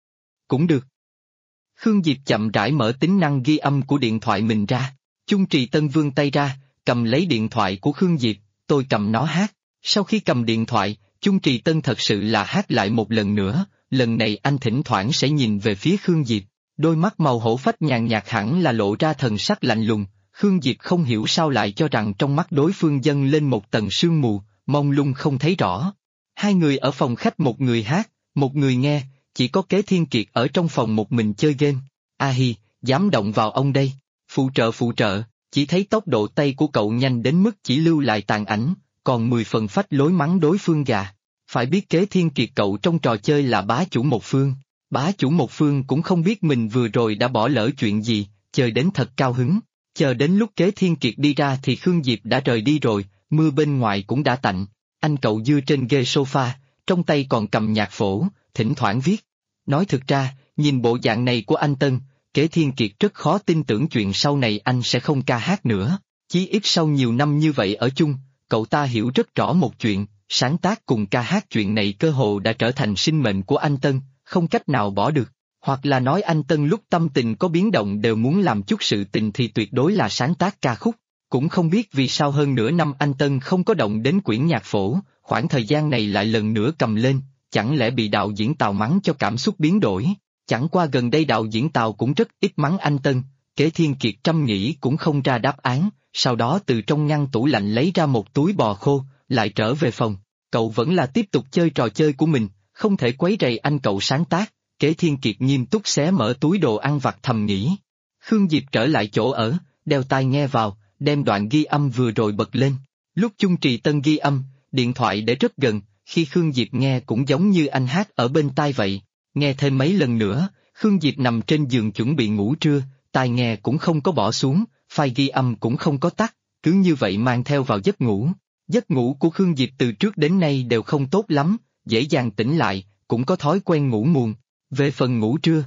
Cũng được. Khương Diệp chậm rãi mở tính năng ghi âm của điện thoại mình ra. Chung Trì Tân vươn tay ra, cầm lấy điện thoại của Khương Diệp, tôi cầm nó hát. Sau khi cầm điện thoại, Chung Trì Tân thật sự là hát lại một lần nữa, lần này anh thỉnh thoảng sẽ nhìn về phía Khương Diệp. Đôi mắt màu hổ phách nhàn nhạt hẳn là lộ ra thần sắc lạnh lùng, Khương Diệp không hiểu sao lại cho rằng trong mắt đối phương dâng lên một tầng sương mù, mông lung không thấy rõ. Hai người ở phòng khách, một người hát, một người nghe, chỉ có Kế Thiên Kiệt ở trong phòng một mình chơi game. A hi, dám động vào ông đây, phụ trợ, chỉ thấy tốc độ tay của cậu nhanh đến mức chỉ lưu lại tàn ảnh, còn 10 phần phách lối mắng đối phương gà. Phải biết Kế Thiên Kiệt cậu trong trò chơi là bá chủ một phương. Bá chủ một phương cũng không biết mình vừa rồi đã bỏ lỡ chuyện gì, chơi đến thật cao hứng. Chờ đến lúc Kế Thiên Kiệt đi ra thì Khương Diệp đã rời đi rồi, mưa bên ngoài cũng đã tạnh. Anh cậu dưa trên ghế sofa, trong tay còn cầm nhạc phổ, thỉnh thoảng viết. Nói thực ra, nhìn bộ dạng này của anh Tân, Kế Thiên Kiệt rất khó tin tưởng chuyện sau này anh sẽ không ca hát nữa. Chí ít sau nhiều năm như vậy ở chung, cậu ta hiểu rất rõ một chuyện, sáng tác cùng ca hát chuyện này cơ hồ đã trở thành sinh mệnh của anh Tân, không cách nào bỏ được. Hoặc là nói anh Tân lúc tâm tình có biến động đều muốn làm chút sự tình thì tuyệt đối là sáng tác ca khúc. Cũng không biết vì sao hơn nửa năm anh Tân không có động đến quyển nhạc phổ, khoảng thời gian này lại lần nữa cầm lên, chẳng lẽ bị đạo diễn Tào mắng cho cảm xúc biến đổi? Chẳng qua gần đây đạo diễn Tào cũng rất ít mắng anh Tân, Kế Thiên Kiệt trăm nghĩ cũng không ra đáp án, sau đó từ trong ngăn tủ lạnh lấy ra một túi bò khô, lại trở về phòng. Cậu vẫn là tiếp tục chơi trò chơi của mình, không thể quấy rầy anh cậu sáng tác. Kế Thiên Kiệt nghiêm túc xé mở túi đồ ăn vặt thầm nghĩ. Khương Diệp trở lại chỗ ở, đeo tai nghe vào, đem đoạn ghi âm vừa rồi bật lên. Lúc Chung Trì Tân ghi âm, điện thoại để rất gần, khi Khương Diệp nghe cũng giống như anh hát ở bên tai vậy. Nghe thêm mấy lần nữa, Khương Diệp nằm trên giường chuẩn bị ngủ trưa, tai nghe cũng không có bỏ xuống, file ghi âm cũng không có tắt, cứ như vậy mang theo vào giấc ngủ. Giấc ngủ của Khương Diệp từ trước đến nay đều không tốt lắm, dễ dàng tỉnh lại, cũng có thói quen ngủ muộn. Về phần ngủ trưa,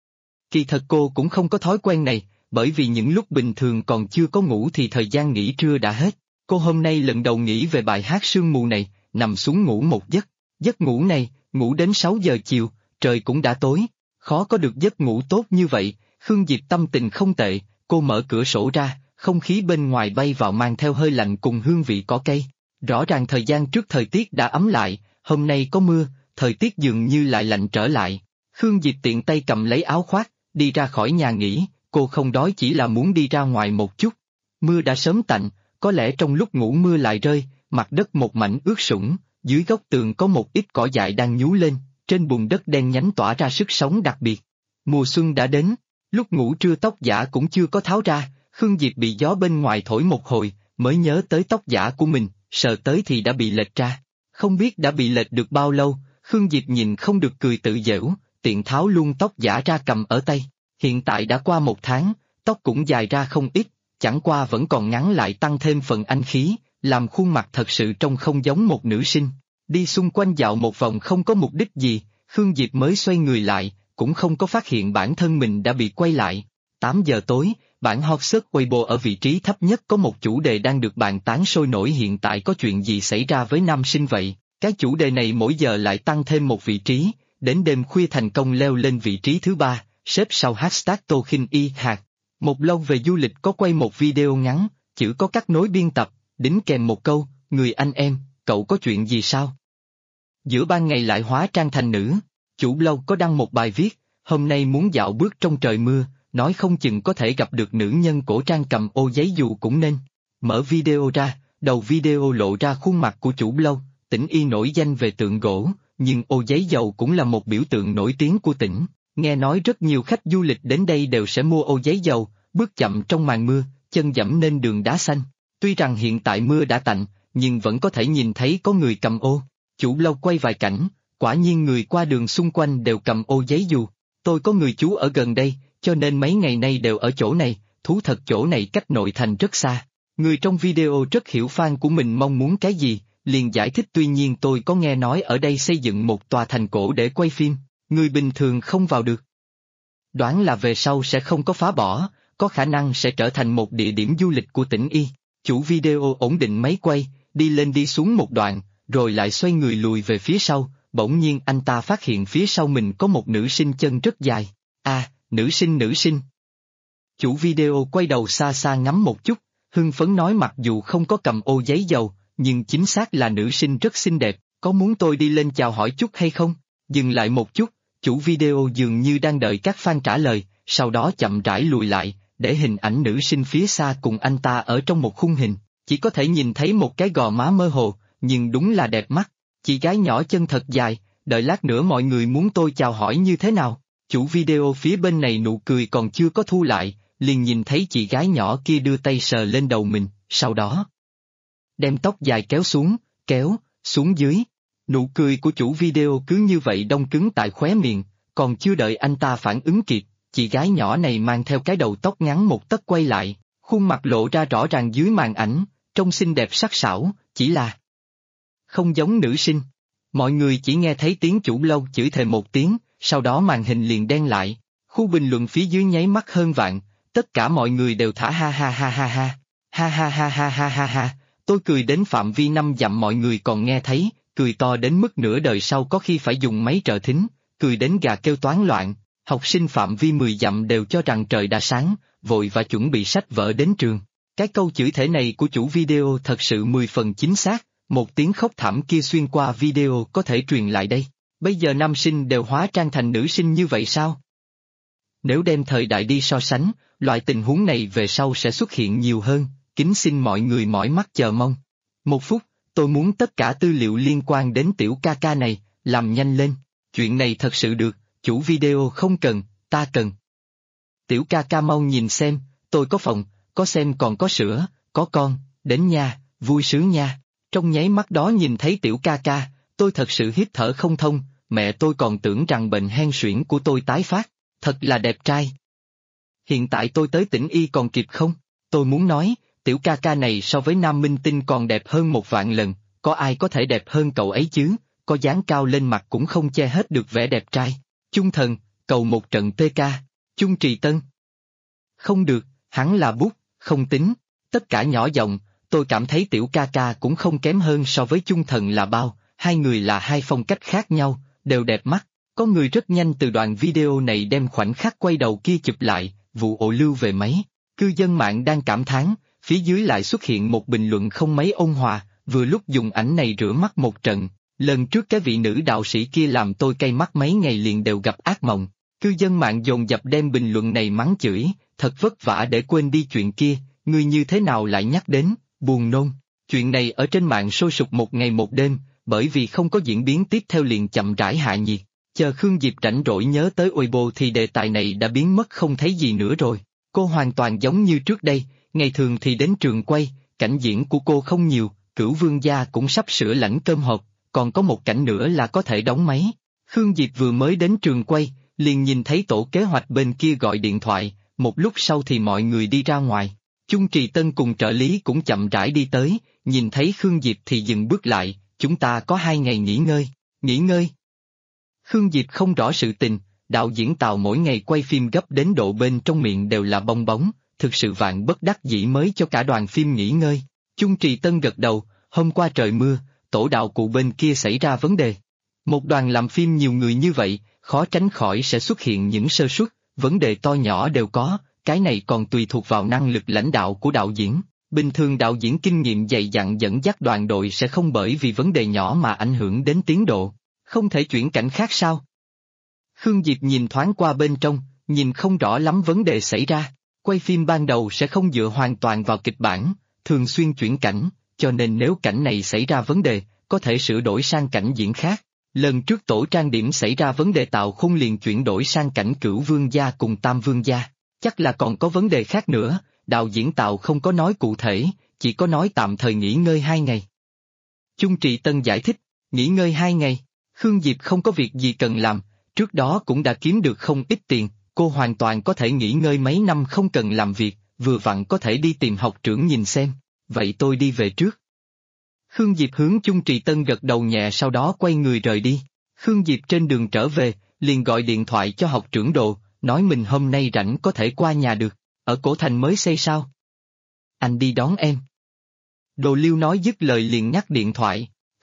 kỳ thật cô cũng không có thói quen này, bởi vì những lúc bình thường còn chưa có ngủ thì thời gian nghỉ trưa đã hết. Cô hôm nay lần đầu nghĩ về bài hát Sương Mù này, nằm xuống ngủ một giấc. Giấc ngủ này, ngủ đến 6 giờ chiều, trời cũng đã tối. Khó có được giấc ngủ tốt như vậy, Khương Diệp tâm tình không tệ, cô mở cửa sổ ra, không khí bên ngoài bay vào mang theo hơi lạnh cùng hương vị cỏ cây. Rõ ràng thời gian trước thời tiết đã ấm lại, hôm nay có mưa, thời tiết dường như lại lạnh trở lại. Khương Diệp tiện tay cầm lấy áo khoác, đi ra khỏi nhà nghỉ, cô không đói chỉ là muốn đi ra ngoài một chút. Mưa đã sớm tạnh, có lẽ trong lúc ngủ mưa lại rơi, mặt đất một mảnh ướt sũng, dưới góc tường có một ít cỏ dại đang nhú lên, trên bùn đất đen nhánh tỏa ra sức sống đặc biệt. Mùa xuân đã đến, lúc ngủ trưa tóc giả cũng chưa có tháo ra, Khương Diệp bị gió bên ngoài thổi một hồi, mới nhớ tới tóc giả của mình, sờ tới thì đã bị lệch ra. Không biết đã bị lệch được bao lâu, Khương Diệp nhìn không được cười tự giễu, tiện tháo luôn tóc giả ra cầm ở tay. Hiện tại đã qua 1 tháng, tóc cũng dài ra không ít, chẳng qua vẫn còn ngắn lại tăng thêm phần anh khí, làm khuôn mặt thật sự trông không giống một nữ sinh. Đi xung quanh dạo một vòng không có mục đích gì, Khương Diệp mới xoay người lại, cũng không có phát hiện bản thân mình đã bị quay lại. 8 giờ tối, bản hot search Weibo ở vị trí thấp nhất có một chủ đề đang được bàn tán sôi nổi, hiện tại có chuyện gì xảy ra với nam sinh vậy? Cái chủ đề này mỗi giờ lại tăng thêm một vị trí, đến đêm khuya thành công leo lên vị trí thứ 3, xếp sau hashtag Tô Khinh Y Hạt. Một blog về du lịch có quay một video ngắn, chữ có cắt nối biên tập, đính kèm một câu, người anh em, cậu có chuyện gì sao? Giữa ban ngày lại hóa trang thành nữ, chủ blog có đăng một bài viết, hôm nay muốn dạo bước trong trời mưa, nói không chừng có thể gặp được nữ nhân cổ trang cầm ô giấy dù cũng nên. Mở video ra, đầu video lộ ra khuôn mặt của chủ blog, Tỉnh Y nổi danh về tượng gỗ, nhưng ô giấy dầu cũng là một biểu tượng nổi tiếng của tỉnh. Nghe nói rất nhiều khách du lịch đến đây đều sẽ mua ô giấy dầu, bước chậm trong màn mưa, chân dẫm lên đường đá xanh. Tuy rằng hiện tại mưa đã tạnh, nhưng vẫn có thể nhìn thấy có người cầm ô. Chủ blog quay vài cảnh, quả nhiên người qua đường xung quanh đều cầm ô giấy dù. Tôi có người chú ở gần đây, cho nên mấy ngày nay đều ở chỗ này, thú thật chỗ này cách nội thành rất xa. Người trong video rất hiểu fan của mình mong muốn cái gì, liền giải thích tuy nhiên tôi có nghe nói ở đây xây dựng một tòa thành cổ để quay phim, người bình thường không vào được. Đoán là về sau sẽ không có phá bỏ, có khả năng sẽ trở thành một địa điểm du lịch của tỉnh Y. Chủ video ổn định máy quay, đi lên đi xuống một đoạn, rồi lại xoay người lùi về phía sau, bỗng nhiên anh ta phát hiện phía sau mình có một nữ sinh chân rất dài. À, nữ sinh. Chủ video quay đầu xa xa ngắm một chút, hưng phấn nói mặc dù không có cầm ô giấy dầu, nhưng chính xác là nữ sinh rất xinh đẹp, có muốn tôi đi lên chào hỏi chút hay không? Dừng lại một chút, chủ video dường như đang đợi các fan trả lời, sau đó chậm rãi lùi lại, để hình ảnh nữ sinh phía xa cùng anh ta ở trong một khung hình, chỉ có thể nhìn thấy một cái gò má mơ hồ, nhưng đúng là đẹp mắt. Chị gái nhỏ chân thật dài, đợi lát nữa mọi người muốn tôi chào hỏi như thế nào? Chủ video phía bên này nụ cười còn chưa có thu lại, liền nhìn thấy chị gái nhỏ kia đưa tay sờ lên đầu mình, sau đó đem tóc dài kéo xuống dưới. Nụ cười của chủ video cứ như vậy đông cứng tại khóe miệng, còn chưa đợi anh ta phản ứng kịp, chị gái nhỏ này mang theo cái đầu tóc ngắn một tấc quay lại, khuôn mặt lộ ra rõ ràng dưới màn ảnh, trông xinh đẹp sắc sảo, chỉ là không giống nữ sinh. Mọi người chỉ nghe thấy tiếng chủ lâu chửi thề một tiếng, sau đó màn hình liền đen lại, khu bình luận phía dưới nháy mắt hơn vạn, tất cả mọi người đều thả ha ha ha ha ha, ha ha ha ha ha ha ha, tôi cười đến phạm vi 5 dặm mọi người còn nghe thấy, cười to đến mức nửa đời sau có khi phải dùng máy trợ thính, cười đến gà kêu toán loạn, học sinh phạm vi 10 dặm đều cho rằng trời đã sáng, vội và chuẩn bị sách vở đến trường. Cái câu chửi thề này của chủ video thật sự 10 phần chính xác, một tiếng khóc thảm kia xuyên qua video có thể truyền lại đây. Bây giờ nam sinh đều hóa trang thành nữ sinh như vậy sao? Nếu đem thời đại đi so sánh, loại tình huống này về sau sẽ xuất hiện nhiều hơn, kính xin mọi người mỏi mắt chờ mong. 1 phút, tôi muốn tất cả tư liệu liên quan đến tiểu ca ca này, làm nhanh lên, chuyện này thật sự được, chủ video không cần, ta cần. Tiểu ca ca mau nhìn xem, tôi có phòng, có xem còn có sữa, có con, đến nha, vui sướng nha. Trong nháy mắt đó nhìn thấy tiểu ca ca, tôi thật sự hít thở không thông, mẹ tôi còn tưởng rằng bệnh hen suyễn của tôi tái phát, thật là đẹp trai. Hiện tại tôi tới tỉnh y còn kịp không? Tôi muốn nói, tiểu ca ca này so với nam minh tinh còn đẹp hơn 1 vạn lần, có ai có thể đẹp hơn cậu ấy chứ, có dáng cao lên mặt cũng không che hết được vẻ đẹp trai. Chung thần, cầu một trận PK, Chung Trì Tân. Không được, hắn là bút, không tính, tất cả nhỏ giọng, tôi cảm thấy tiểu ca ca cũng không kém hơn so với Chung thần là bao, hai người là hai phong cách khác nhau, đều đẹp mắt. Có người rất nhanh từ đoạn video này đem khoảnh khắc quay đầu kia chụp lại, vụ ổ lưu về máy. Cư dân mạng đang cảm thán, phía dưới lại xuất hiện một bình luận không mấy ôn hòa, vừa lúc dùng ảnh này rửa mắt một trận. Lần trước cái vị nữ đạo sĩ kia làm tôi cay mắt mấy ngày liền đều gặp ác mộng. Cư dân mạng dồn dập đem bình luận này mắng chửi, thật vất vả để quên đi chuyện kia, ngươi như thế nào lại nhắc đến, buồn nôn. Chuyện này ở trên mạng sôi sục một ngày một đêm, bởi vì không có diễn biến tiếp theo liền chậm rãi hạ nhiệt. Chờ Khương Diệp rảnh rỗi nhớ tới Weibo thì đề tài này đã biến mất không thấy gì nữa rồi. Cô hoàn toàn giống như trước đây, ngày thường thì đến trường quay, cảnh diễn của cô không nhiều, Cửu Vương gia cũng sắp sửa lãnh cơm hộp, còn có một cảnh nữa là có thể đóng máy. Khương Diệp vừa mới đến trường quay, liền nhìn thấy tổ kế hoạch bên kia gọi điện thoại, một lúc sau thì mọi người đi ra ngoài. Chung Trì Tân cùng trợ lý cũng chậm rãi đi tới, nhìn thấy Khương Diệp thì dừng bước lại, chúng ta có 2 ngày nghỉ ngơi. Nghỉ ngơi? Khương Diệp không rõ sự tình, đạo diễn Tào mỗi ngày quay phim gấp đến độ bên trong miệng đều là bong bóng, thực sự vạn bất đắc dĩ mới cho cả đoàn phim nghỉ ngơi. Chung Trì Tân gật đầu, hôm qua trời mưa, tổ đạo cụ bên kia xảy ra vấn đề. Một đoàn làm phim nhiều người như vậy, khó tránh khỏi sẽ xuất hiện những sơ suất, vấn đề to nhỏ đều có, cái này còn tùy thuộc vào năng lực lãnh đạo của đạo diễn. Bình thường đạo diễn kinh nghiệm dày dặn dẫn dắt đoàn đội sẽ không bởi vì vấn đề nhỏ mà ảnh hưởng đến tiến độ. Không thể chuyển cảnh khác sao? Khương Diệp nhìn thoáng qua bên trong, nhìn không rõ lắm vấn đề xảy ra. Quay phim ban đầu sẽ không dựa hoàn toàn vào kịch bản, thường xuyên chuyển cảnh, cho nên nếu cảnh này xảy ra vấn đề, có thể sửa đổi sang cảnh diễn khác. Lần trước tổ trang điểm xảy ra vấn đề Tào Khôn liền chuyển đổi sang cảnh Cửu Vương gia cùng Tam Vương gia. Chắc là còn có vấn đề khác nữa, đạo diễn Tào không có nói cụ thể, chỉ có nói tạm thời nghỉ ngơi 2 ngày. Chung Trì Tân giải thích, nghỉ ngơi 2 ngày. Khương Diệp không có việc gì cần làm, trước đó cũng đã kiếm được không ít tiền, cô hoàn toàn có thể nghỉ ngơi mấy năm không cần làm việc, vừa vặn có thể đi tìm học trưởng nhìn xem, vậy tôi đi về trước. Khương Diệp hướng Chung Trì Tân gật đầu nhẹ sau đó quay người rời đi. Khương Diệp trên đường trở về, liền gọi điện thoại cho học trưởng Đồ, nói mình hôm nay rảnh có thể qua nhà được, ở Cổ Thành mới xây sao. Anh đi đón em. Đồ Liêu nói dứt lời liền ngắt điện thoại.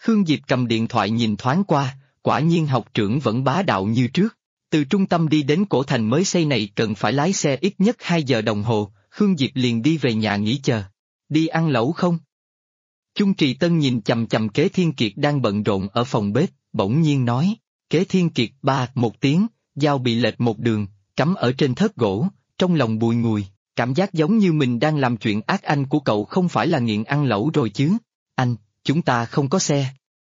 Khương Diệp cầm điện thoại nhìn thoáng qua, quả nhiên học trưởng vẫn bá đạo như trước. Từ trung tâm đi đến cổ thành mới xây này cần phải lái xe ít nhất 2 giờ đồng hồ, Khương Diệp liền đi về nhà nghỉ chờ. Đi ăn lẩu không? Chung Trì Tân nhìn chằm chằm Kế Thiên Kiệt đang bận rộn ở phòng bếp, bỗng nhiên nói. Kế Thiên Kiệt ba một tiếng, dao bị lệch một đường, cắm ở trên thớt gỗ, trong lòng bùi ngùi, cảm giác giống như mình đang làm chuyện ác. Anh của cậu không phải là nghiện ăn lẩu rồi chứ? Anh, chúng ta không có xe.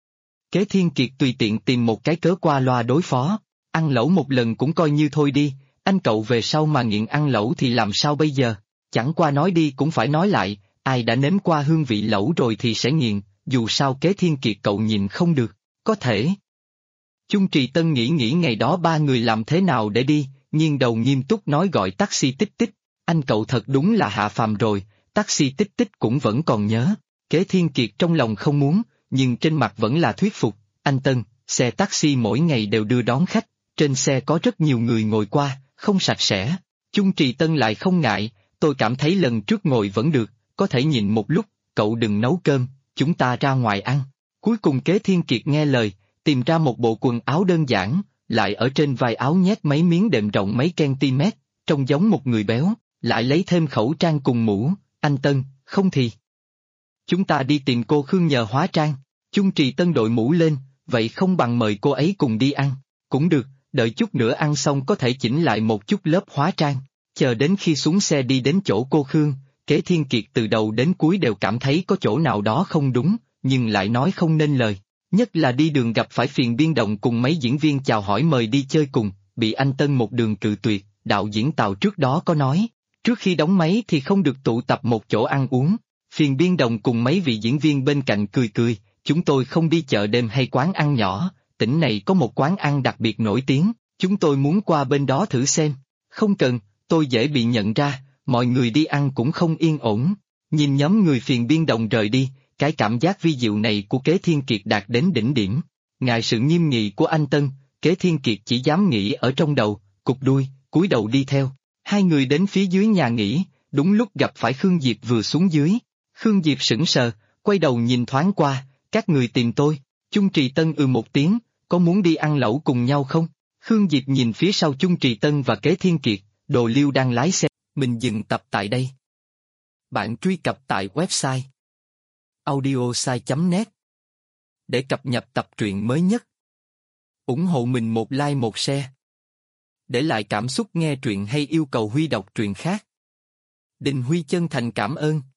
Kế Thiên Kiệt tùy tiện tìm một cái cớ qua loa đối phó. Ăn lẩu một lần cũng coi như thôi đi, anh cậu về sau mà nghiện ăn lẩu thì làm sao bây giờ? Chẳng qua nói đi cũng phải nói lại, ai đã nếm qua hương vị lẩu rồi thì sẽ nghiện, dù sao Kế Thiên Kiệt cậu nhìn không được, có thể. Chung Trì Tân nghĩ ngày đó ba người làm thế nào để đi, nghiêng đầu nghiêm túc nói gọi taxi tích tích, anh cậu thật đúng là hạ phàm rồi, taxi tích tích cũng vẫn còn nhớ. Kế Thiên Kiệt trong lòng không muốn, nhưng trên mặt vẫn là thuyết phục, anh Tân, xe taxi mỗi ngày đều đưa đón khách, trên xe có rất nhiều người ngồi qua, không sạch sẽ. Chung Trì Tân lại không ngại, tôi cảm thấy lần trước ngồi vẫn được, có thể nhìn một lúc, cậu đừng nấu cơm, chúng ta ra ngoài ăn. Cuối cùng Kế Thiên Kiệt nghe lời, tìm ra một bộ quần áo đơn giản, lại ở trên vai áo nhét mấy miếng đệm rộng mấy cm, trông giống một người béo, lại lấy thêm khẩu trang cùng mũ, anh Tân, không thì. Chúng ta đi tìm cô Khương nhờ hóa trang. Chung Trì Tân đội mũ lên, vậy không bằng mời cô ấy cùng đi ăn, cũng được, đợi chút nữa ăn xong có thể chỉnh lại một chút lớp hóa trang. Chờ đến khi xuống xe đi đến chỗ cô Khương, Kế Thiên Kiệt từ đầu đến cuối đều cảm thấy có chỗ nào đó không đúng, nhưng lại nói không nên lời. Nhất là đi đường gặp phải Phiền Biên Đồng cùng mấy diễn viên chào hỏi mời đi chơi cùng, bị anh Tân một đường cự tuyệt. Đạo diễn Tào trước đó có nói, trước khi đóng máy thì không được tụ tập một chỗ ăn uống. Phiền Biên Đồng cùng mấy vị diễn viên bên cạnh cười cười, chúng tôi không đi chợ đêm hay quán ăn nhỏ, tỉnh này có một quán ăn đặc biệt nổi tiếng, chúng tôi muốn qua bên đó thử xem. Không cần, tôi dễ bị nhận ra, mọi người đi ăn cũng không yên ổn. Nhìn nhóm người Phiền Biên Đồng rời đi, cái cảm giác vi diệu này của Kế Thiên Kiệt đạt đến đỉnh điểm. Ngại sự nghiêm nghị của anh Tân, Kế Thiên Kiệt chỉ dám nghĩ ở trong đầu, cụp đuôi, cúi đầu đi theo. Hai người đến phía dưới nhà nghỉ, đúng lúc gặp phải Khương Diệp vừa xuống dưới. Khương Diệp sững sờ, quay đầu nhìn thoáng qua, các người tìm tôi. Chung Trì Tân một tiếng, có muốn đi ăn lẩu cùng nhau không? Khương Diệp nhìn phía sau Chung Trì Tân và Kế Thiên Kiệt, Đồ Liêu đang lái xe. Mình dừng tập tại đây. Bạn truy cập tại website audiosai.net để cập nhật tập truyện mới nhất. Ủng hộ mình một like một share. Để lại cảm xúc nghe truyện hay yêu cầu Huy đọc truyện khác. Đình Huy chân thành cảm ơn.